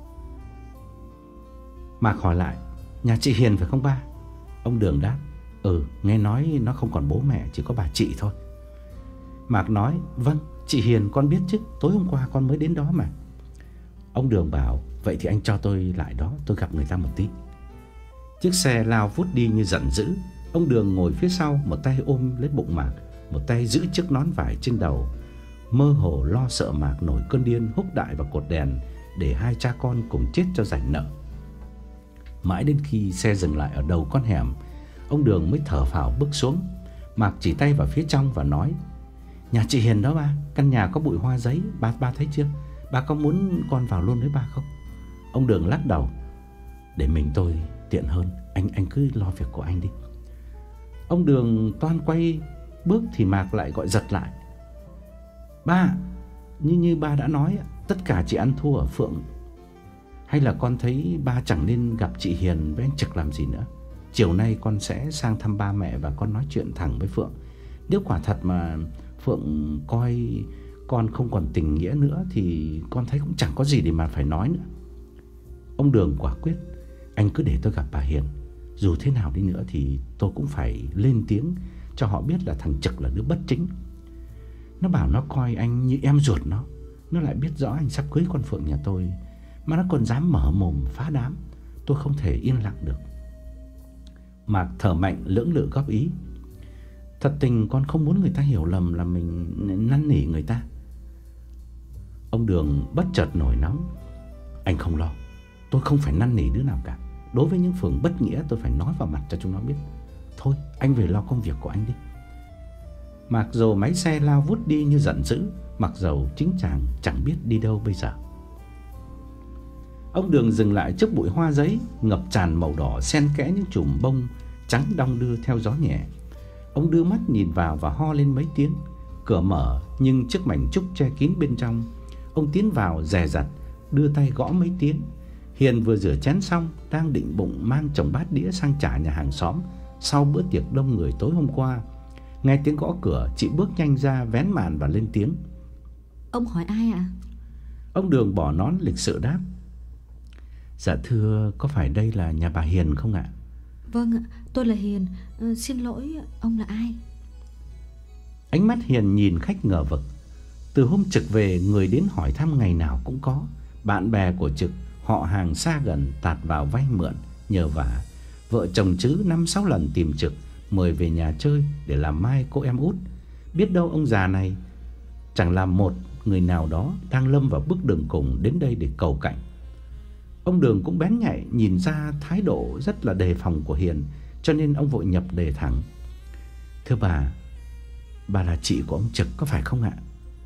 Mạc hỏi lại: "Nhà chị Hiền phải không ba?" Ông Đường đáp: "Ừ, nghe nói nó không còn bố mẹ, chỉ có bà chị thôi." Mạc nói: "Vâng, chị Hiền con biết chứ, tối hôm qua con mới đến đó mà." Ông Đường bảo: "Vậy thì anh cho tôi lại đó, tôi gặp người ta một tí." Chiếc xe lao vút đi như giận dữ. Ông Đường ngồi phía sau, một tay ôm lấy bụng Mạc, một tay giữ chiếc nón vải trên đầu, mơ hồ lo sợ Mạc nổi cơn điên húc đại vào cột đèn để hai cha con cùng chết cho rảnh nợ. Mãi đến khi xe dừng lại ở đầu con hẻm, ông Đường mới thở phào bước xuống. Mạc chỉ tay vào phía trong và nói: "Nhà chị Hiền đó ba, căn nhà có bụi hoa giấy, ba ba thấy chưa? Ba có muốn con vào luôn với ba không?" Ông Đường lắc đầu: "Để mình tôi tiện hơn, anh anh cứ lo việc của anh đi." Ông Đường toan quay bước thì Mạc lại gọi giật lại: "Ba, như như ba đã nói, tất cả chị ăn thua ở Phượng. Hay là con thấy ba chẳng nên gặp chị Hiền với anh Trực làm gì nữa. Chiều nay con sẽ sang thăm ba mẹ và con nói chuyện thẳng với Phượng. Nếu quả thật mà Phượng coi con không còn tình nghĩa nữa thì con thấy cũng chẳng có gì để mà phải nói nữa." Ông Đường quả quyết: "Anh cứ để tôi gặp bà Hiền. Dù thế nào đi nữa thì tôi cũng phải lên tiếng cho họ biết là thằng Trực là đứa bất chính. Nó bảo nó coi anh như em ruột nó. Nó lại biết rõ anh sắp cưới con Phượng nhà tôi, mà nó còn dám mở mồm phá đám. Tôi không thể yên lặng được." Mạc thở mạnh lưỡng lự góp ý: "Thật tình con không muốn người ta hiểu lầm là mình năn nỉ người ta." Ông Đường bất chợt nổi nóng: "Anh không lo, tôi không phải năn nỉ đứa nào cả. Đối với những phường bất nghĩa tôi phải nói vào mặt cho chúng nó biết. Thôi anh về lo công việc của anh đi." Mạc dồ máy xe lao vút đi như giận dữ, mặc dầu chính chàng chẳng biết đi đâu bây giờ. Ông Đường dừng lại trước bụi hoa giấy ngập tràn màu đỏ xen kẽ những chùm bông trắng đong đưa theo gió nhẹ. Ông đưa mắt nhìn vào và ho lên mấy tiếng. Cửa mở nhưng chiếc mảnh trúc che kín bên trong. Ông tiến vào dè dặt, đưa tay gõ mấy tiếng. Hiền vừa rửa chén xong, đang định bụng mang chồng bát đĩa sang trả nhà hàng xóm sau bữa tiệc đông người tối hôm qua. Nghe tiếng gõ cửa, chị bước nhanh ra vén màn và lên tiếng. Ông hỏi ai ạ? Ông Đường bỏ nón lịch sự đáp. Dạ thưa, có phải đây là nhà bà Hiền không ạ? Vâng ạ, tôi là Hiền. à, Xin lỗi, ông là ai? Ánh mắt Hiền nhìn khách ngờ vực. Từ hôm Trực về, người đến hỏi thăm ngày nào cũng có. Bạn bè của Trực, họ hàng xa gần tạt vào vay mượn, nhờ vả. Vợ chồng chứ năm sáu lần tìm Trực, mời về nhà chơi để làm mai cô em út. Biết đâu ông già này chẳng là một người nào đó đang lâm vào bước đường cùng đến đây để cầu cạnh. Ông Đường cũng bén nhạy nhìn ra thái độ rất là đề phòng của Hiền, cho nên ông vội nhập đề thẳng. Thưa bà, bà là chị của ông Trực có phải không ạ?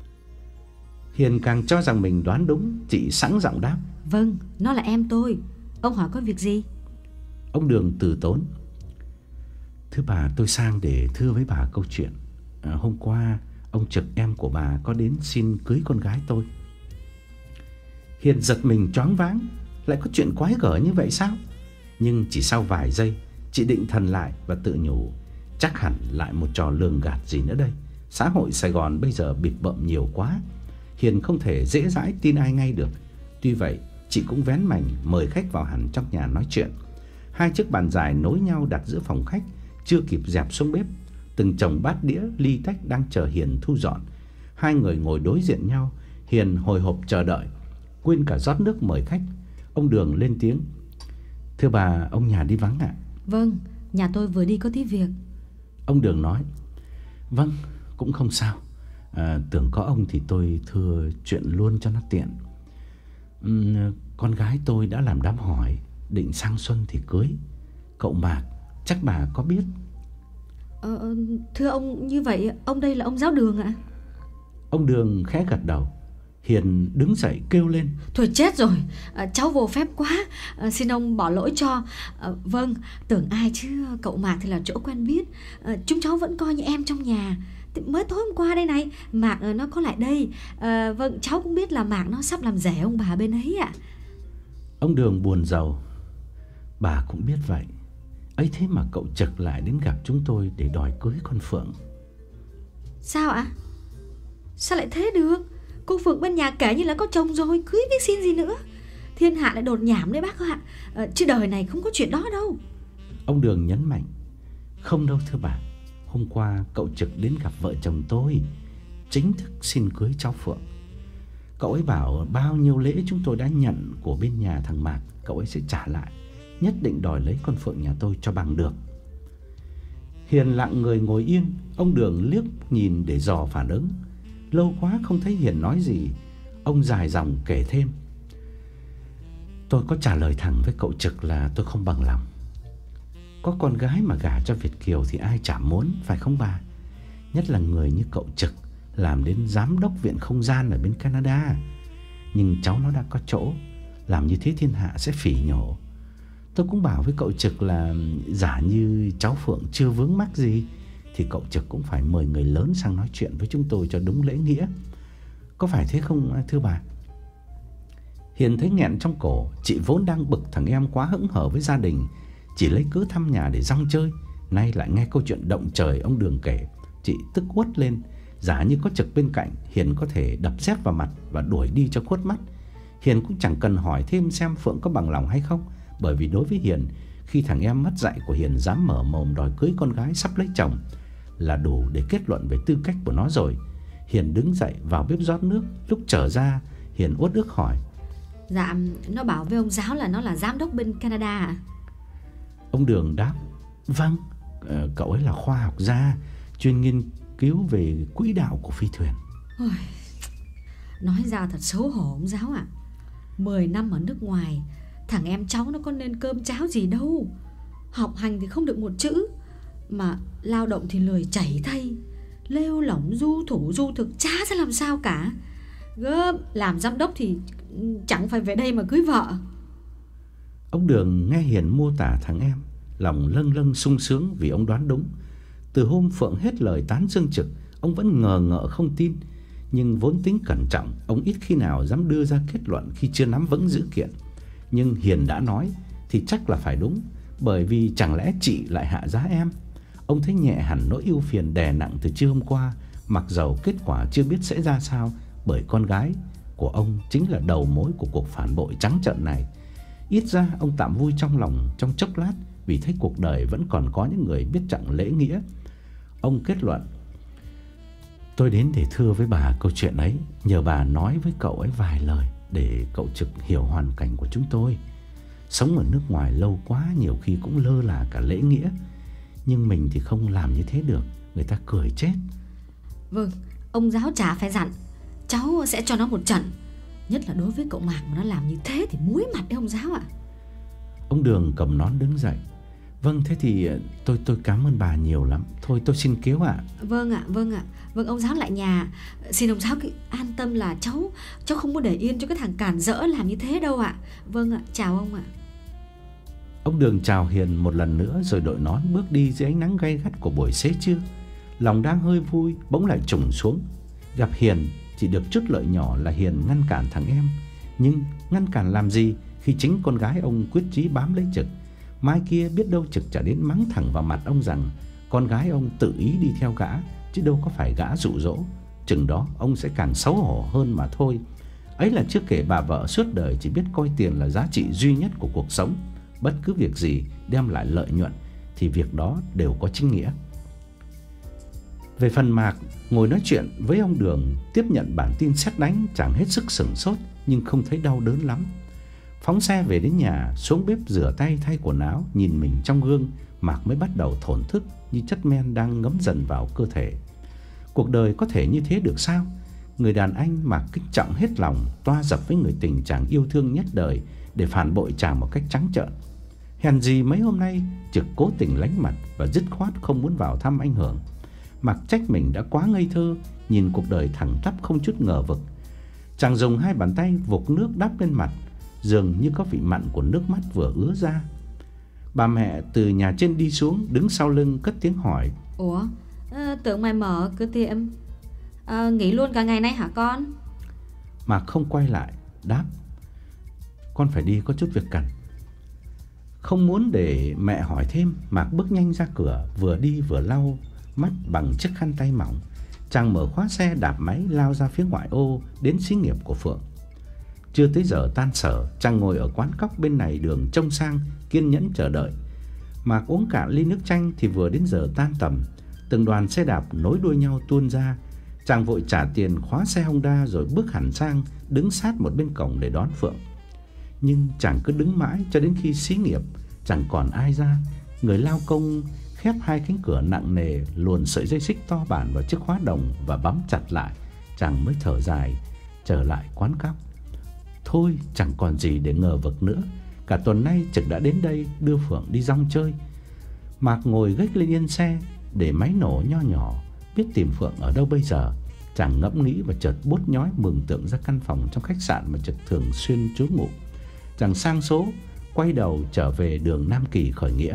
Hiền càng cho rằng mình đoán đúng, chị sẵn giọng đáp. Vâng, nó là em tôi. Ông hỏi có việc gì? Ông Đường từ tốn. Thưa bà, tôi sang để thưa với bà câu chuyện. à, Hôm qua ông Trực em của bà có đến xin cưới con gái tôi. Hiền giật mình choáng váng. Lại có chuyện quái gở như vậy sao? Nhưng chỉ sau vài giây, chị định thần lại và tự nhủ, chắc hẳn lại một trò lường gạt gì nữa đây. Xã hội Sài Gòn bây giờ bịp bợm nhiều quá, Hiền không thể dễ dãi tin ai ngay được. Tuy vậy, chị cũng vén mành mời khách vào hẳn trong nhà nói chuyện. Hai chiếc bàn dài nối nhau đặt giữa phòng khách, chưa kịp dẹp xuống bếp, từng chồng bát đĩa ly tách đang chờ Hiền thu dọn. Hai người ngồi đối diện nhau, Hiền hồi hộp chờ đợi, quên cả rót nước mời khách. Ông Đường lên tiếng. Thưa bà, ông nhà đi vắng ạ? Vâng, nhà tôi vừa đi có tí việc. Ông Đường nói. Vâng, cũng không sao. à, Tưởng có ông thì tôi thưa chuyện luôn cho nó tiện. uhm, Con gái tôi đã làm đám hỏi, định sang xuân thì cưới. Cậu Mạc, chắc bà có biết. ờ, Thưa ông, như vậy ông đây là ông giáo Đường ạ? Ông Đường khẽ gật đầu. Hiền đứng dậy kêu lên. Thôi chết rồi, à, cháu vô phép quá, à, xin ông bỏ lỗi cho. à, Vâng, tưởng ai chứ cậu Mạc thì là chỗ quen biết. à, Chúng cháu vẫn coi như em trong nhà. Thì mới tối hôm qua đây này, Mạc à, nó có lại đây. à, Vâng, cháu cũng biết là Mạc nó sắp làm rể ông bà bên ấy ạ. Ông Đường buồn rầu. Bà cũng biết vậy, ấy thế mà cậu Trực lại đến gặp chúng tôi để đòi cưới con Phượng. Sao ạ? Sao lại thế được? Cô Phượng bên nhà kể như là có chồng rồi, cưới biết xin gì nữa. Thiên hạ lại đồn nhảm đấy bác ạ. à, Chứ đời này không có chuyện đó đâu. Ông Đường nhấn mạnh. Không đâu thưa bà, hôm qua cậu Trực đến gặp vợ chồng tôi, chính thức xin cưới cháu Phượng. Cậu ấy bảo bao nhiêu lễ chúng tôi đã nhận của bên nhà thằng Mạc, cậu ấy sẽ trả lại, nhất định đòi lấy con Phượng nhà tôi cho bằng được. Hiền lặng người ngồi yên. Ông Đường liếc nhìn để dò phản ứng. Lâu quá không thấy Hiền nói gì, ông dài dòng kể thêm. Tôi có trả lời thẳng với cậu Trực là tôi không bằng lòng. Có con gái mà gả cho Việt kiều thì ai chả muốn, phải không bà? Nhất là người như cậu Trực, làm đến giám đốc viện không gian ở bên Canada. Nhưng cháu nó đã có chỗ, làm như thế thiên hạ sẽ phỉ nhổ. Tôi cũng bảo với cậu Trực là giả như cháu Phượng chưa vướng mắc gì thì cậu Trực cũng phải mời người lớn sang nói chuyện với chúng tôi cho đúng lễ nghĩa. Có phải thế không thưa bà? Hiền thấy nghẹn trong cổ. Chị vốn đang bực thằng em quá hững hở với gia đình, chỉ lấy cớ thăm nhà để rong chơi, nay lại nghe câu chuyện động trời ông Đường kể. Chị tức uất lên. Giả như có Trực bên cạnh, Hiền có thể đập sét vào mặt và đuổi đi cho khuất mắt. Hiền cũng chẳng cần hỏi thêm xem Phượng có bằng lòng hay không, bởi vì đối với Hiền, khi thằng em mất dạy của Hiền dám mở mồm đòi cưới con gái sắp lấy chồng là đủ để kết luận về tư cách của nó rồi. Hiền đứng dậy vào bếp rót nước. Lúc trở ra, Hiền uất ức hỏi. Dạ, nó bảo với ông giáo là nó là giám đốc bên Canada à? Ông Đường đáp. Vâng, cậu ấy là khoa học gia, chuyên nghiên cứu về quỹ đạo của phi thuyền. Ôi, nói ra thật xấu hổ ông giáo ạ. à. Mười năm ở nước ngoài, thằng em cháu nó có nên cơm cháo gì đâu. Học hành thì không được một chữ, mà lao động thì lười chảy thay, lêu lỏng du thủ du thực chả ra làm sao cả. Gớm, làm giám đốc thì chẳng phải về đây mà cưới vợ. Ông Đường nghe Hiền mô tả thằng em, lòng lâng lâng sung sướng vì ông đoán đúng. Từ hôm Phượng hết lời tán dương Trực, ông vẫn ngờ ngợ không tin, nhưng vốn tính cẩn trọng, ông ít khi nào dám đưa ra kết luận khi chưa nắm vững dữ kiện. Nhưng Hiền đã nói thì chắc là phải đúng, bởi vì chẳng lẽ chị lại hạ giá em. Ông thấy nhẹ hẳn nỗi ưu phiền đè nặng từ trưa hôm qua, mặc dầu kết quả chưa biết sẽ ra sao, bởi con gái của ông chính là đầu mối của cuộc phản bội trắng trợn này. Ít ra ông tạm vui trong lòng trong chốc lát, vì thấy cuộc đời vẫn còn có những người biết trọng lễ nghĩa. Ông kết luận: tôi đến để thưa với bà câu chuyện ấy, nhờ bà nói với cậu ấy vài lời để cậu Trực hiểu hoàn cảnh của chúng tôi. Sống ở nước ngoài lâu quá, nhiều khi cũng lơ là cả lễ nghĩa, nhưng mình thì không làm như thế được, người ta cười chết. Vâng, ông giáo chả phải dặn, cháu sẽ cho nó một trận. Nhất là đối với cậu Mạc mà nó làm như thế thì muối mặt đấy ông giáo ạ. Ông Đường cầm nón đứng dậy. Vâng, thế thì tôi tôi cảm ơn bà nhiều lắm. Thôi tôi xin kiếu ạ. Vâng ạ, vâng ạ. Vâng, ông giáo lại nhà. Xin ông giáo cứ an tâm là cháu Cháu không có để yên cho cái thằng cản rỡ làm như thế đâu ạ. Vâng ạ, chào ông ạ. Ông Đường chào Hiền một lần nữa rồi đội nón bước đi dưới ánh nắng gay gắt của buổi xế trưa. Lòng đang hơi vui bỗng lại trùng xuống. Gặp Hiền chỉ được chút lợi nhỏ là Hiền ngăn cản thằng em. Nhưng ngăn cản làm gì khi chính con gái ông quyết chí bám lấy Trực. Mai kia biết đâu Trực chả đến mắng thẳng vào mặt ông rằng con gái ông tự ý đi theo gã, chứ đâu có phải gã dụ dỗ. Chừng đó ông sẽ càng xấu hổ hơn mà thôi. Ấy là chưa kể bà vợ suốt đời chỉ biết coi tiền là giá trị duy nhất của cuộc sống. Bất cứ việc gì đem lại lợi nhuận thì việc đó đều có chính nghĩa. Về phần Mạc, ngồi nói chuyện với ông Đường, tiếp nhận bản tin sét đánh, chàng hết sức sửng sốt nhưng không thấy đau đớn lắm. Phóng xe về đến nhà, xuống bếp rửa tay thay quần áo, nhìn mình trong gương, Mạc mới bắt đầu thổn thức như chất men đang ngấm dần vào cơ thể. Cuộc đời có thể như thế được sao? Người đàn anh Mạc kính trọng hết lòng, toa dập với người tình chàng yêu thương nhất đời để phản bội chàng một cách trắng trợn. Hèn gì mấy hôm nay Trực cố tình lánh mặt và dứt khoát không muốn vào thăm anh Hưởng. Mạc trách mình đã quá ngây thơ, nhìn cuộc đời thẳng tắp không chút ngờ vực. Chàng dùng hai bàn tay vục nước đắp lên mặt, dường như có vị mặn của nước mắt vừa ứa ra. Bà mẹ từ nhà trên đi xuống, đứng sau lưng cất tiếng hỏi: Ủa, à, tưởng mày mở cửa tiệm à, nghỉ luôn cả ngày nay hả con? Mạc không quay lại, đáp: Con phải đi có chút việc cần. Không muốn để mẹ hỏi thêm, Mạc bước nhanh ra cửa, vừa đi vừa lau mắt bằng chiếc khăn tay mỏng. Chàng mở khóa xe, đạp máy lao ra phía ngoại ô, đến xí nghiệp của Phượng. Chưa tới giờ tan sở, chàng ngồi ở quán cóc bên này đường trông sang, kiên nhẫn chờ đợi. Mạc uống cạn ly nước chanh thì vừa đến giờ tan tầm. Từng đoàn xe đạp nối đuôi nhau tuôn ra. Chàng vội trả tiền khóa xe Honda rồi bước hẳn sang, đứng sát một bên cổng để đón Phượng. Nhưng chàng cứ đứng mãi cho đến khi xí nghiệp chẳng còn ai ra. Người lao công khép hai cánh cửa nặng nề, luồn sợi dây xích to bản vào chiếc khóa đồng và bấm chặt lại. Chàng mới thở dài trở lại quán cóc. Thôi chẳng còn gì để ngờ vực nữa. Cả tuần nay Trực đã đến đây đưa Phượng đi rong chơi. Mạc ngồi gách lên yên xe để máy nổ nho nhỏ, biết tìm Phượng ở đâu bây giờ. Chàng ngẫm nghĩ và chợt bút nhói mường tượng ra căn phòng trong khách sạn mà Trực thường xuyên trú ngụ. Chàng sang số, quay đầu trở về đường Nam Kỳ khởi nghĩa.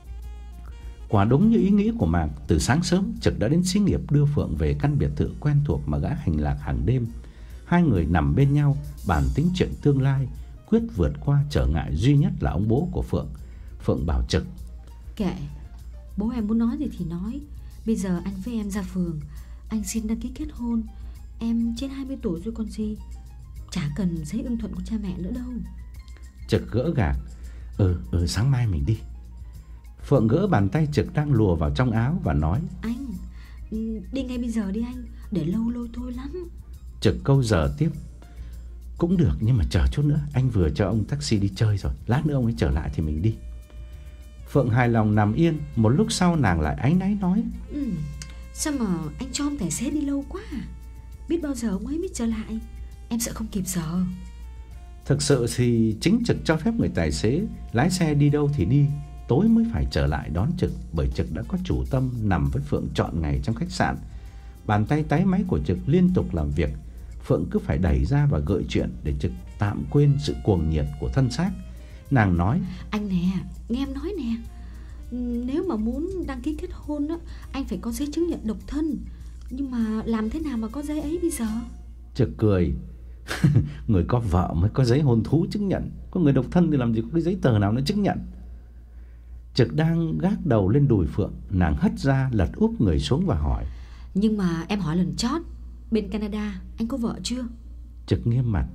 Quả đúng như ý nghĩ của Mạc, từ sáng sớm Trực đã đến xí nghiệp đưa Phượng về căn biệt thự quen thuộc mà gã hành lạc hàng đêm. Hai người nằm bên nhau bàn tính chuyện tương lai, quyết vượt qua trở ngại duy nhất là ông bố của Phượng. Phượng bảo Trực: Kệ, bố em muốn nói gì thì nói. Bây giờ anh với em ra phường, anh xin đăng ký kết hôn. Em trên hai mươi tuổi rồi còn gì, chả cần giấy ưng thuận của cha mẹ nữa đâu. Trực gỡ gạc: Ừ, ừ sáng mai mình đi. Phượng gỡ bàn tay Trực đang lùa vào trong áo và nói: Anh, đi ngay bây giờ đi anh, để lâu lôi thôi lắm. Trực câu giờ tiếp: Cũng được, nhưng mà chờ chút nữa, anh vừa cho ông taxi đi chơi rồi, lát nữa ông ấy trở lại thì mình đi. Phượng hài lòng nằm yên. Một lúc sau nàng lại áy náy nói: ừ, Sao mà anh cho ông tài xế đi lâu quá à? Biết bao giờ ông ấy mới trở lại, em sợ không kịp giờ. Thực sự thì chính Trực cho phép người tài xế lái xe đi đâu thì đi, tối mới phải trở lại đón Trực, bởi Trực đã có chủ tâm nằm với Phượng trọn ngày trong khách sạn. Bàn tay táy máy của Trực liên tục làm việc. Phượng cứ phải đẩy ra và gợi chuyện để Trực tạm quên sự cuồng nhiệt của thân xác. Nàng nói: Anh nè, nghe em nói nè, Nếu mà muốn đăng ký kết hôn á, anh phải có giấy chứng nhận độc thân. Nhưng mà làm thế nào mà có giấy ấy bây giờ? Trực cười. Người có vợ mới có giấy hôn thú chứng nhận, có người độc thân thì làm gì có cái giấy tờ nào nó chứng nhận. Trực đang gác đầu lên đùi Phượng, nàng hất ra lật úp người xuống và hỏi: Nhưng mà em hỏi lần chót, bên Canada anh có vợ chưa? Trực nghiêm mặt: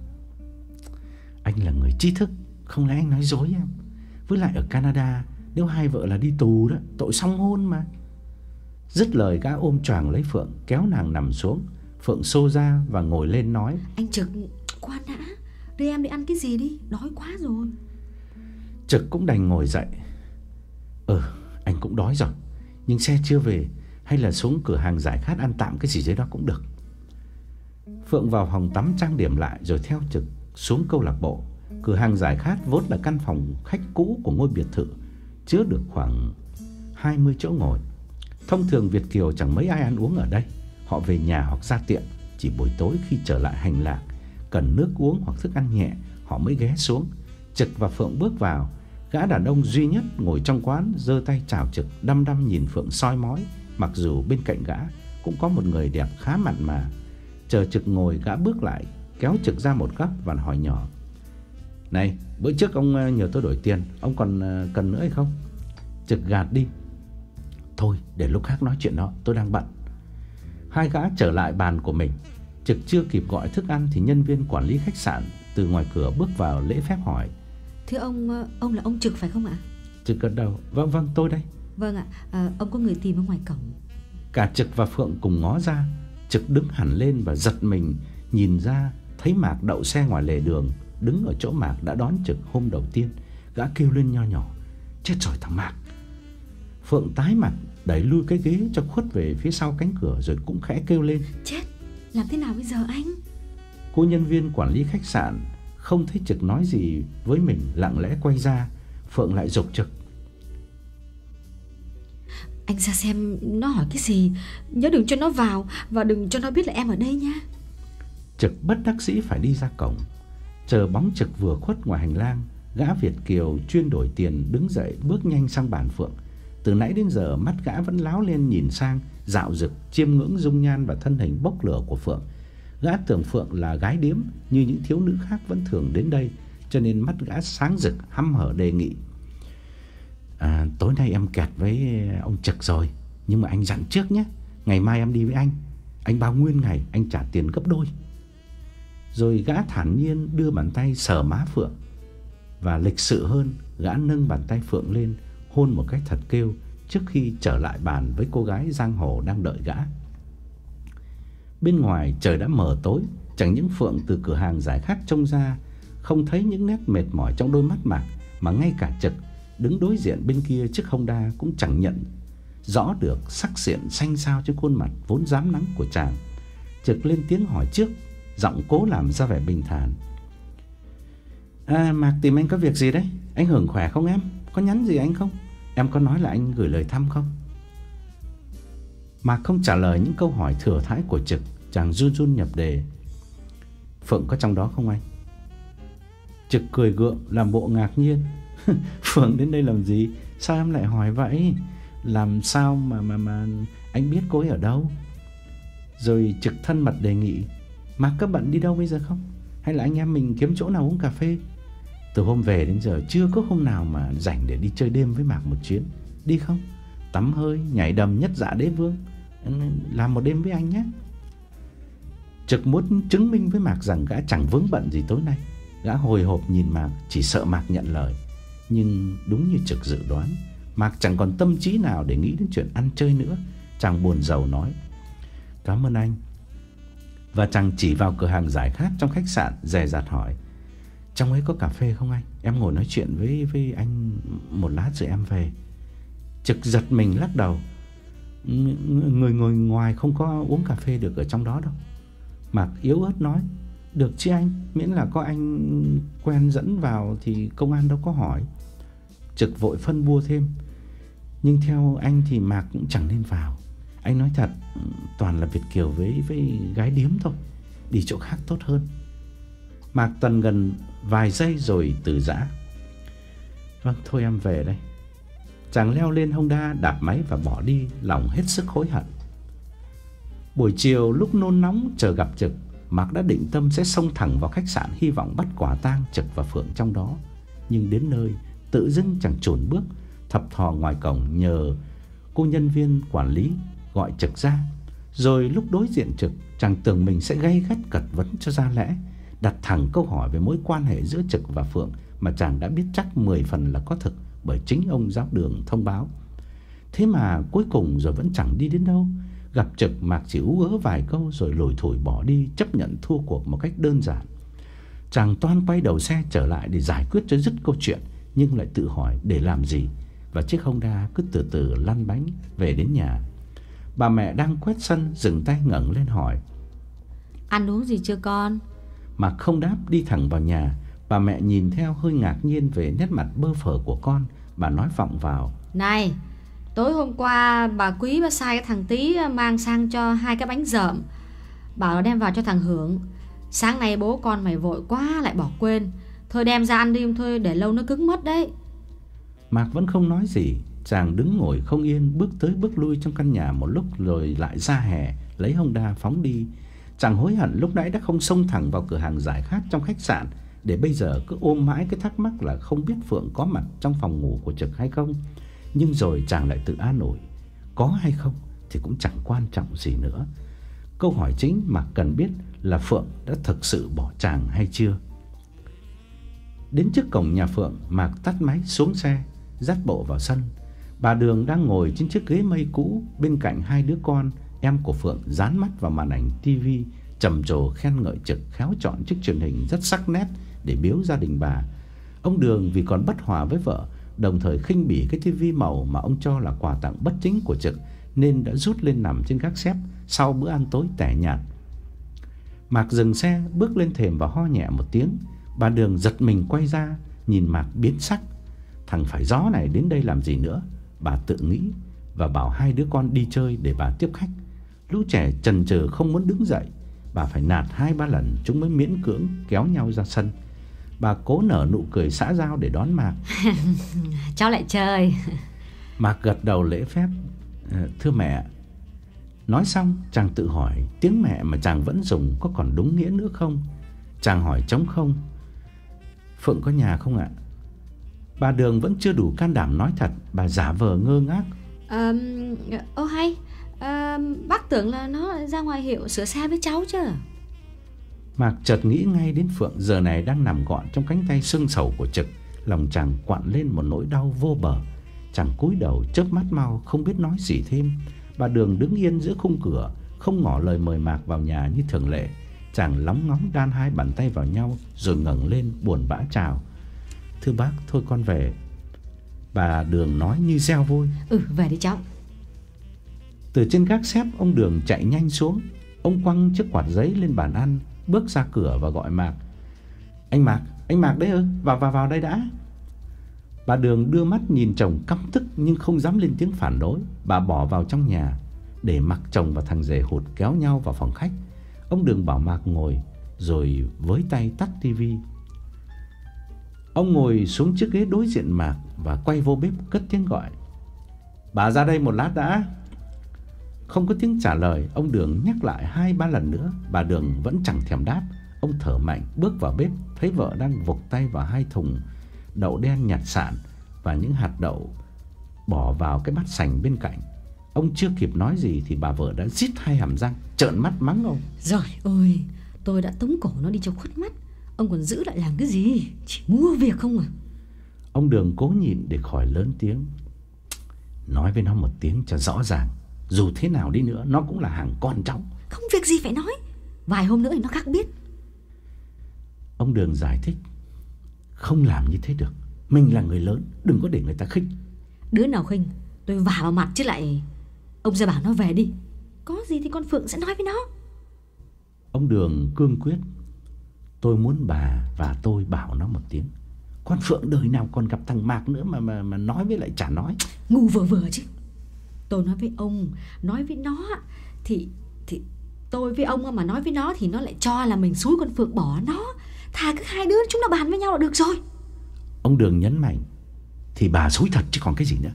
Anh là người trí thức, không lẽ anh nói dối em? Với lại ở Canada, nếu hai vợ là đi tù đó, tội song hôn mà. Dứt lời gã ôm choàng lấy Phượng, kéo nàng nằm xuống. Phượng xô ra và ngồi lên nói: Anh Trực, khoan đã, đưa em đi ăn cái gì đi, đói quá rồi. Trực cũng đành ngồi dậy. Ừ, anh cũng đói rồi, nhưng xe chưa về, hay là xuống cửa hàng giải khát ăn tạm cái gì dưới đó cũng được. Phượng vào phòng tắm trang điểm lại rồi theo Trực xuống câu lạc bộ. Cửa hàng giải khát vốn là căn phòng khách cũ của ngôi biệt thự, chứa được khoảng hai mươi chỗ ngồi. Thông thường Việt kiều chẳng mấy ai ăn uống ở đây. Họ về nhà hoặc ra tiệm, chỉ buổi tối khi trở lại hành lạc, cần nước uống hoặc thức ăn nhẹ, họ mới ghé xuống. Trực và Phượng bước vào. Gã đàn ông duy nhất ngồi trong quán giơ tay chào Trực, đăm đăm nhìn Phượng soi mói, mặc dù bên cạnh gã cũng có một người đẹp khá mặn mà. Chờ Trực ngồi, gã bước lại, kéo Trực ra một góc và hỏi nhỏ: Này, bữa trước ông nhờ tôi đổi tiền, ông còn cần nữa hay không? Trực gạt đi: Thôi, để lúc khác nói chuyện đó, tôi đang bận. Hai gã trở lại bàn của mình. Trực chưa kịp gọi thức ăn thì nhân viên quản lý khách sạn từ ngoài cửa bước vào lễ phép hỏi: Thưa ông, ông là ông Trực phải không ạ? Trực gật đầu: Vâng vâng, tôi đây. Vâng ạ, à, ông có người tìm ở ngoài cổng. Cả Trực và Phượng cùng ngó ra. Trực đứng hẳn lên và giật mình nhìn ra thấy Mạc đậu xe ngoài lề đường, đứng ở chỗ Mạc đã đón Trực hôm đầu tiên. Gã kêu lên nho nhỏ: Chết rồi thằng Mạc. Phượng tái mặt, đẩy lui cái ghế cho khuất về phía sau cánh cửa rồi cũng khẽ kêu lên: Chết, làm thế nào bây giờ anh? Cô nhân viên quản lý khách sạn không thấy Trực nói gì với mình, lặng lẽ quay ra. Phượng lại giục Trực: Anh ra xem nó hỏi cái gì, nhớ đừng cho nó vào và đừng cho nó biết là em ở đây nha. Trực bất đắc dĩ phải đi ra cổng. Chờ bóng Trực vừa khuất ngoài hành lang, gã Việt kiều chuyên đổi tiền đứng dậy bước nhanh sang bàn Phượng. Từ nãy đến giờ mắt gã vẫn láo lên nhìn sang, dạo dực chiêm ngưỡng dung nhan và thân hình bốc lửa của Phượng. Gã tưởng Phượng là gái điếm như những thiếu nữ khác vẫn thường đến đây, cho nên mắt gã sáng rực hăm hở đề nghị: à, tối nay em kẹt với ông Trực rồi, nhưng mà anh dặn trước nhé, ngày mai em đi với anh, anh bao nguyên ngày anh trả tiền gấp đôi. Rồi gã thản nhiên đưa bàn tay sờ má Phượng, và lịch sự hơn, gã nâng bàn tay Phượng lên hôn một cái thật kêu trước khi trở lại bàn với cô gái giang hồ đang đợi gã. Bên ngoài trời đã mờ tối, chẳng những Phượng từ cửa hàng giải khát trông ra không thấy những nét mệt mỏi trong đôi mắt Mạc, mà ngay cả Trực đứng đối diện bên kia chiếc Honda cũng chẳng nhận rõ được sắc diện xanh xao trên khuôn mặt vốn rám nắng của chàng. Trực lên tiếng hỏi trước, giọng cố làm ra vẻ bình thản: À, Mạc tìm anh có việc gì đấy? Anh Hưởng khỏe không em? Có nhắn gì anh không? Em có nói là anh gửi lời thăm không? Mạc không trả lời những câu hỏi thừa thãi của Trực, chàng run run nhập đề: Phượng có trong đó không anh? Trực cười gượng làm bộ ngạc nhiên: Phượng đến đây làm gì? Sao em lại hỏi vậy? Làm sao mà mà mà anh biết cô ấy ở đâu? Rồi Trực thân mật đề nghị: Mạc có bận đi đâu bây giờ không? Hay là anh em mình kiếm chỗ nào uống cà phê? Từ hôm về đến giờ chưa có hôm nào mà rảnh để đi chơi đêm với Mạc một chuyến. Đi không? Tắm hơi, nhảy đầm nhất dạ đế vương, làm một đêm với anh nhé. Trực muốn chứng minh với Mạc rằng gã chẳng vướng bận gì tối nay. Gã hồi hộp nhìn Mạc, chỉ sợ Mạc nhận lời. Nhưng đúng như Trực dự đoán, Mạc chẳng còn tâm trí nào để nghĩ đến chuyện ăn chơi nữa. Chàng buồn rầu nói: Cảm ơn anh. Và chàng chỉ vào cửa hàng giải khát trong khách sạn, dè dặt hỏi: Trong ấy có cà phê không anh? Em ngồi nói chuyện với với anh một lát rồi em về. Trực giật mình lắc đầu: Người ngồi ngoài không có uống cà phê được ở trong đó đâu. Mạc yếu ớt nói: Được chứ anh, miễn là có anh quen dẫn vào thì công an đâu có hỏi. Trực vội phân bua thêm: Nhưng theo anh thì Mạc cũng chẳng nên vào. Anh nói thật, toàn là Việt kiều với với gái điếm thôi, đi chỗ khác tốt hơn. Mạc tần gần vài giây rồi từ giã: Vâng, thôi em về đây. Chàng leo lên Honda đạp máy và bỏ đi, lòng hết sức hối hận. Buổi chiều lúc nôn nóng chờ gặp Trực, Mạc đã định tâm sẽ xông thẳng vào khách sạn, hy vọng bắt quả tang Trực và Phượng trong đó. Nhưng đến nơi, tự dưng chàng chùn bước, thập thò ngoài cổng nhờ cô nhân viên quản lý gọi Trực ra. Rồi lúc đối diện Trực, chàng tưởng mình sẽ gay gắt cật vấn cho ra lẽ, đặt thẳng câu hỏi về mối quan hệ giữa Trực và Phượng mà chàng đã biết chắc mười phần là có thực, bởi chính ông giáo đường thông báo. Thế mà cuối cùng rồi vẫn chẳng đi đến đâu. Gặp Trực, Mạc chỉ ú ớ vài câu rồi lủi thủi bỏ đi, chấp nhận thua cuộc một cách đơn giản. Chàng toan quay đầu xe trở lại để giải quyết cho dứt câu chuyện, nhưng lại tự hỏi để làm gì. Và chiếc Honda cứ từ từ lăn bánh về đến nhà. Bà mẹ đang quét sân dừng tay ngẩng lên hỏi: Ăn uống gì chưa con? Mạc không đáp, đi thẳng vào nhà. Bà mẹ nhìn theo hơi ngạc nhiên về nét mặt bơ phờ của con. Bà nói vọng vào: Này, tối hôm qua bà Quý bà sai cái thằng Tí mang sang cho hai cái bánh dởm, bảo nó đem vào cho thằng Hưởng. Sáng nay bố con mày vội quá lại bỏ quên. Thôi đem ra ăn đi thôi, để lâu nó cứng mất đấy. Mạc vẫn không nói gì. Chàng đứng ngồi không yên, bước tới bước lui trong căn nhà một lúc rồi lại ra hè lấy Honda phóng đi. Chàng hối hận lúc nãy đã không xông thẳng vào cửa hàng giải khát trong khách sạn, để bây giờ cứ ôm mãi cái thắc mắc là không biết Phượng có mặt trong phòng ngủ của Trực hay không. Nhưng rồi chàng lại tự an ủi, có hay không thì cũng chẳng quan trọng gì nữa. Câu hỏi chính mà cần biết là Phượng đã thực sự bỏ chàng hay chưa. Đến trước cổng nhà Phượng, Mạc tắt máy xuống xe, dắt bộ vào sân. Bà Đường đang ngồi trên chiếc ghế mây cũ, bên cạnh hai đứa con. Em của Phượng dán mắt vào màn ảnh tivi, trầm trồ khen ngợi Trực khéo chọn chiếc truyền hình rất sắc nét để biếu gia đình bà. Ông Đường vì còn bất hòa với vợ, đồng thời khinh bỉ cái tivi màu mà ông cho là quà tặng bất chính của Trực, nên đã rút lên nằm trên gác xếp sau bữa ăn tối tẻ nhạt. Mạc dừng xe, bước lên thềm và ho nhẹ một tiếng. Bà Đường giật mình quay ra, nhìn Mạc biến sắc. Thằng phải gió này đến đây làm gì nữa, bà tự nghĩ, và bảo hai đứa con đi chơi để bà tiếp khách. Lũ trẻ chần chừ không muốn đứng dậy. Bà phải nạt hai ba lần chúng mới miễn cưỡng kéo nhau ra sân. Bà cố nở nụ cười xã giao để đón Mạc. Cháu lại chơi. Mạc gật đầu lễ phép: Thưa mẹ. Nói xong chàng tự hỏi tiếng mẹ mà chàng vẫn dùng có còn đúng nghĩa nữa không. Chàng hỏi trống không: Phượng có nhà không ạ? Bà Đường vẫn chưa đủ can đảm nói thật. Bà giả vờ ngơ ngác: à, Ô hay à, bác tưởng là nó ra ngoài hiệu sửa xe với cháu chứ. Mạc chợt nghĩ ngay đến Phượng giờ này đang nằm gọn trong cánh tay sưng sầu của Trực. Lòng chàng quặn lên một nỗi đau vô bờ. Chàng cúi đầu chớp mắt mau, không biết nói gì thêm. Bà Đường đứng yên giữa khung cửa, không ngỏ lời mời Mạc vào nhà như thường lệ. Chàng lóng ngóng đan hai bàn tay vào nhau rồi ngẩng lên buồn bã chào: Thưa bác, thôi con về. Bà Đường nói như reo vui: Ừ, về đi cháu. Từ trên gác xếp, ông Đường chạy nhanh xuống. Ông quăng chiếc quạt giấy lên bàn ăn, bước ra cửa và gọi Mạc: Anh Mạc, anh Mạc đấy ư? Vào vào vào đây đã. Bà Đường đưa mắt nhìn chồng căm tức nhưng không dám lên tiếng phản đối. Bà bỏ vào trong nhà, để mặc chồng và thằng rể hụt kéo nhau vào phòng khách. Ông Đường bảo Mạc ngồi, rồi với tay tắt tivi. Ông ngồi xuống chiếc ghế đối diện Mạc và quay vô bếp cất tiếng gọi: Bà ra đây một lát đã. Không có tiếng trả lời, ông Đường nhắc lại hai ba lần nữa. Bà Đường vẫn chẳng thèm đáp. Ông thở mạnh bước vào bếp, thấy vợ đang vục tay vào hai thùng đậu đen nhặt sạn và những hạt đậu bỏ vào cái bát sành bên cạnh. Ông chưa kịp nói gì thì bà vợ đã rít hai hàm răng, trợn mắt mắng ông: Rồi ôi, tôi đã tống cổ nó đi cho khuất mắt, ông còn giữ lại làm cái gì? Chỉ mua việc không à? Ông Đường cố nhịn để khỏi lớn tiếng: Nói với nó một tiếng cho rõ ràng. Dù thế nào đi nữa nó cũng là hàng con cháu. Không việc gì phải nói, vài hôm nữa thì nó khác biết. Ông Đường giải thích: Không làm như thế được. Mình là người lớn, đừng có để người ta khinh. Đứa nào khinh tôi vả vào mặt chứ lại. Ông ra bảo nó về đi, có gì thì con Phượng sẽ nói với nó. Ông Đường cương quyết: Tôi muốn bà và tôi bảo nó một tiếng. Con Phượng đời nào còn gặp thằng Mạc nữa mà mà mà nói với lại chả nói. Ngu vừa vừa chứ. Tôi nói với ông, nói với nó thì thì tôi với ông mà nói với nó thì nó lại cho là mình xúi con Phượng bỏ nó. Thà cứ hai đứa chúng nó bàn với nhau là được rồi. Ông Đường nhấn mạnh: Thì bà xúi thật chứ còn cái gì nữa.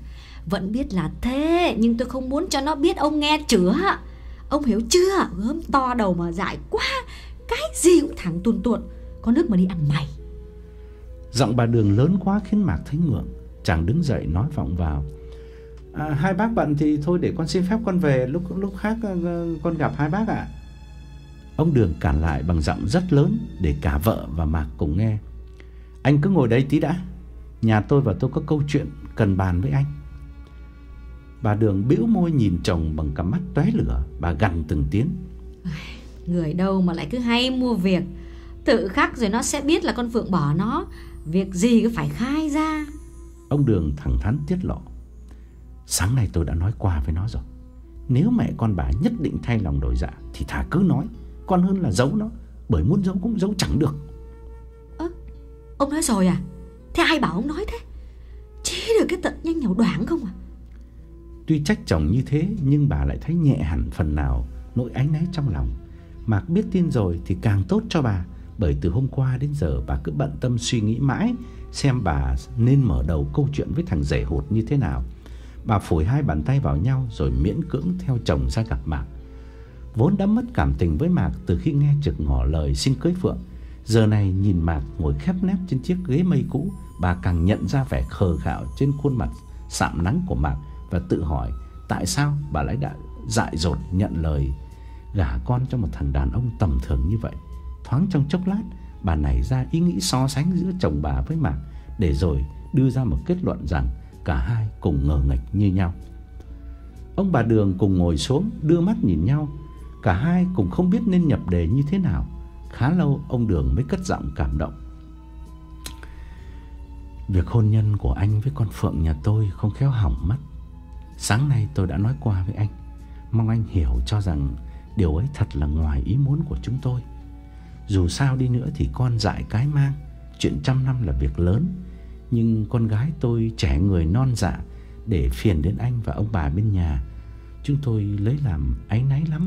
Vẫn biết là thế, nhưng tôi không muốn cho nó biết ông nghe chưa. Ông hiểu chưa? Gớm to đầu mà dại quá, cái gì cũng thẳng tuồn tuột, có nước mà đi ăn mày. Giọng bà Đường lớn quá khiến Mạc thấy ngượng. Chàng đứng dậy nói vọng vào: à, hai bác bận thì thôi để con xin phép con về, lúc lúc khác con gặp hai bác ạ. Ông Đường cản lại bằng giọng rất lớn để cả vợ và Mạc cùng nghe: anh cứ ngồi đây tí đã, nhà tôi và tôi có câu chuyện cần bàn với anh. Bà Đường bĩu môi nhìn chồng bằng cặp mắt tóe lửa. Bà gằn từng tiếng: người đâu mà lại cứ hay mua việc, tự khắc rồi nó sẽ biết là con Phượng bỏ nó, việc gì cứ phải khai ra. Ông Đường thẳng thắn tiết lộ: sáng nay tôi đã nói qua với nó rồi, nếu mẹ con bà nhất định thay lòng đổi dạ thì thà cứ nói, còn hơn là giấu nó, bởi muốn giấu cũng giấu chẳng được. Ơ, ông nói rồi à? Thế ai bảo ông nói thế? Chỉ được cái tận nhanh nhảu đoảng không à? Tuy trách chồng như thế nhưng bà lại thấy nhẹ hẳn phần nào nỗi áy náy trong lòng. Mạc biết tin rồi thì càng tốt cho bà, bởi từ hôm qua đến giờ bà cứ bận tâm suy nghĩ mãi xem bà nên mở đầu câu chuyện với thằng rể hụt như thế nào. Bà phủi hai bàn tay vào nhau rồi miễn cưỡng theo chồng ra gặp Mạc. Vốn đã mất cảm tình với Mạc từ khi nghe Trực ngỏ lời xin cưới Phượng, giờ này nhìn Mạc ngồi khép nép trên chiếc ghế mây cũ, bà càng nhận ra vẻ khờ khạo trên khuôn mặt sạm nắng của Mạc và tự hỏi tại sao bà lại đã dại dột nhận lời gả con cho một thằng đàn ông tầm thường như vậy. Thoáng trong chốc lát, bà nảy ra ý nghĩ so sánh giữa chồng bà với Mạc, để rồi đưa ra một kết luận rằng cả hai cùng ngờ nghệch như nhau. Ông bà Đường cùng ngồi xuống đưa mắt nhìn nhau, cả hai cùng không biết nên nhập đề như thế nào. Khá lâu ông Đường mới cất giọng cảm động: việc hôn nhân của anh với con Phượng nhà tôi không khéo hỏng mất. Sáng nay tôi đã nói qua với anh, mong anh hiểu cho rằng điều ấy thật là ngoài ý muốn của chúng tôi. Dù sao đi nữa thì con dại cái mang, chuyện trăm năm là việc lớn, nhưng con gái tôi trẻ người non dạ, để phiền đến anh và ông bà bên nhà, chúng tôi lấy làm áy náy lắm.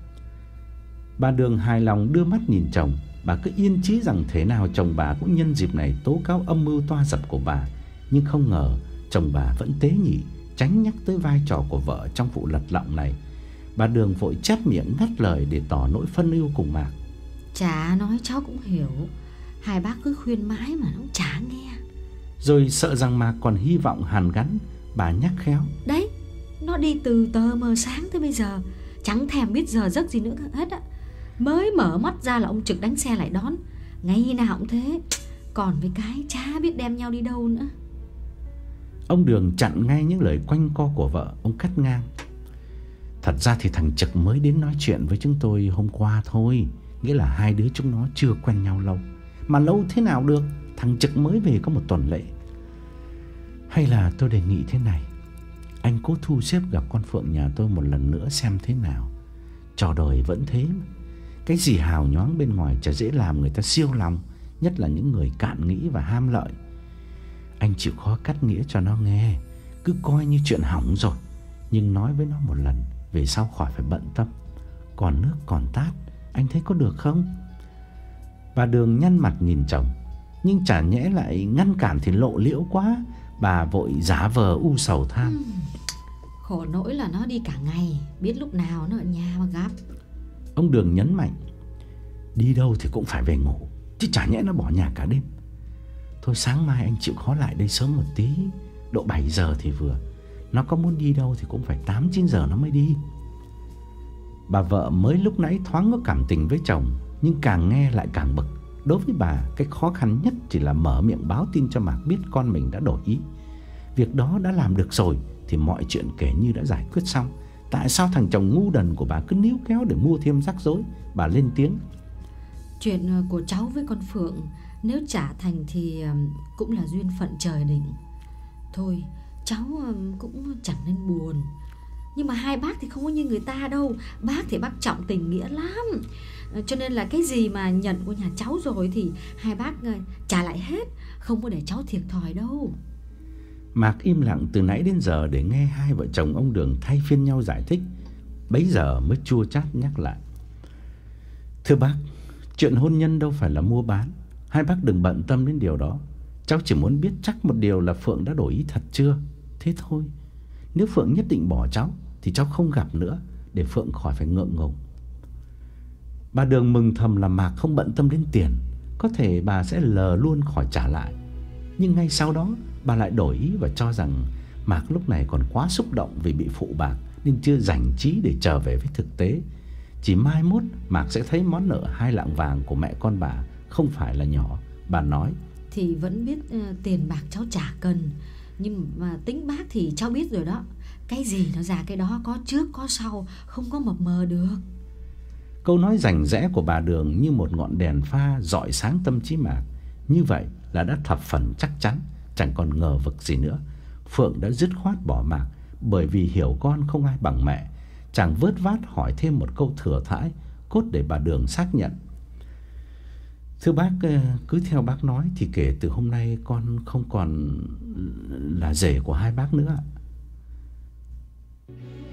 Bà Đường hài lòng đưa mắt nhìn chồng. Bà cứ yên chí rằng thế nào chồng bà cũng nhân dịp này tố cáo âm mưu toa dập của bà. Nhưng không ngờ chồng bà vẫn tế nhị, tránh nhắc tới vai trò của vợ trong vụ lật lọng này. Bà Đường vội chép miệng ngắt lời để tỏ nỗi phân ưu cùng Mạc: chả nói cháu cũng hiểu, hai bác cứ khuyên mãi mà nó cũng chả nghe. Rồi sợ rằng Mạc còn hy vọng hàn gắn, bà nhắc khéo: đấy, nó đi từ tờ mờ sáng tới bây giờ chẳng thèm biết giờ giấc gì nữa hết á. Mới mở mắt ra là ông Trực đánh xe lại đón, ngày nào cũng thế. Còn với cái chả biết đem nhau đi đâu nữa. Ông Đường chặn ngay những lời quanh co của vợ. Ông cắt ngang: thật ra thì thằng Trực mới đến nói chuyện với chúng tôi hôm qua thôi, nghĩa là hai đứa chúng nó chưa quen nhau lâu. Mà lâu thế nào được, thằng Trực mới về có một tuần lễ. Hay là tôi đề nghị thế này, anh cố thu xếp gặp con Phượng nhà tôi một lần nữa xem thế nào. Trò đời vẫn thế mà. Cái gì hào nhoáng bên ngoài chả dễ làm người ta siêu lòng, nhất là những người cạn nghĩ và ham lợi. Anh chịu khó cắt nghĩa cho nó nghe, cứ coi như chuyện hỏng rồi, nhưng nói với nó một lần, về sau khỏi phải bận tâm. Còn nước còn tát, anh thấy có được không? Bà Đường nhăn mặt nhìn chồng, nhưng chả nhẽ lại ngăn cản thì lộ liễu quá. Bà vội giả vờ u sầu than: ừ, khổ nỗi là nó đi cả ngày, biết lúc nào nó ở nhà mà gặp. Ông Đường nhấn mạnh: đi đâu thì cũng phải về ngủ, chứ chả nhẽ nó bỏ nhà cả đêm. Thôi sáng mai anh chịu khó lại đây sớm một tí, độ bảy giờ thì vừa. Nó có muốn đi đâu thì cũng phải tám chín giờ nó mới đi. Bà vợ mới lúc nãy thoáng có cảm tình với chồng, nhưng càng nghe lại càng bực. Đối với bà, cái khó khăn nhất chỉ là mở miệng báo tin cho Mạc biết con mình đã đổi ý. Việc đó đã làm được rồi thì mọi chuyện kể như đã giải quyết xong. Tại sao thằng chồng ngu đần của bà cứ níu kéo để mua thêm rắc rối? Bà lên tiếng: chuyện của cháu với con Phượng nếu trả thành thì cũng là duyên phận trời định. Thôi cháu cũng chẳng nên buồn. Nhưng mà hai bác thì không có như người ta đâu. Bác thì bác trọng tình nghĩa lắm, cho nên là cái gì mà nhận của nhà cháu rồi thì hai bác trả lại hết, không có để cháu thiệt thòi đâu. Mạc im lặng từ nãy đến giờ để nghe hai vợ chồng ông Đường thay phiên nhau giải thích. Bấy giờ mới chua chát nhắc lại: thưa bác, chuyện hôn nhân đâu phải là mua bán, hai bác đừng bận tâm đến điều đó. Cháu chỉ muốn biết chắc một điều là Phượng đã đổi ý thật chưa, thế thôi. Nếu Phượng nhất định bỏ cháu thì cháu không gặp nữa, để Phượng khỏi phải ngượng ngùng. Bà Đường mừng thầm là Mạc không bận tâm đến tiền, có thể bà sẽ lờ luôn khỏi trả lại. Nhưng ngay sau đó bà lại đổi ý và cho rằng Mạc lúc này còn quá xúc động vì bị phụ bạc nên chưa rảnh trí để trở về với thực tế. Chỉ mai mốt Mạc sẽ thấy món nợ hai lạng vàng của mẹ con bà không phải là nhỏ. Bà nói: Thì vẫn biết uh, tiền bạc cháu chả cần, nhưng mà tính bác thì cháu biết rồi đó. Cái gì nó ra cái đó, có trước có sau, không có mập mờ được. Câu nói rành rẽ của bà Đường như một ngọn đèn pha rọi sáng tâm trí Mạc. Như vậy là đã thập phần chắc chắn, chẳng còn ngờ vực gì nữa. Phượng đã dứt khoát bỏ Mạc, bởi vì hiểu con không ai bằng mẹ. Chàng vớt vát hỏi thêm một câu thừa thãi, cốt để bà Đường xác nhận: Thưa bác, cứ theo bác nói thì kể từ hôm nay con không còn là rể của hai bác nữa.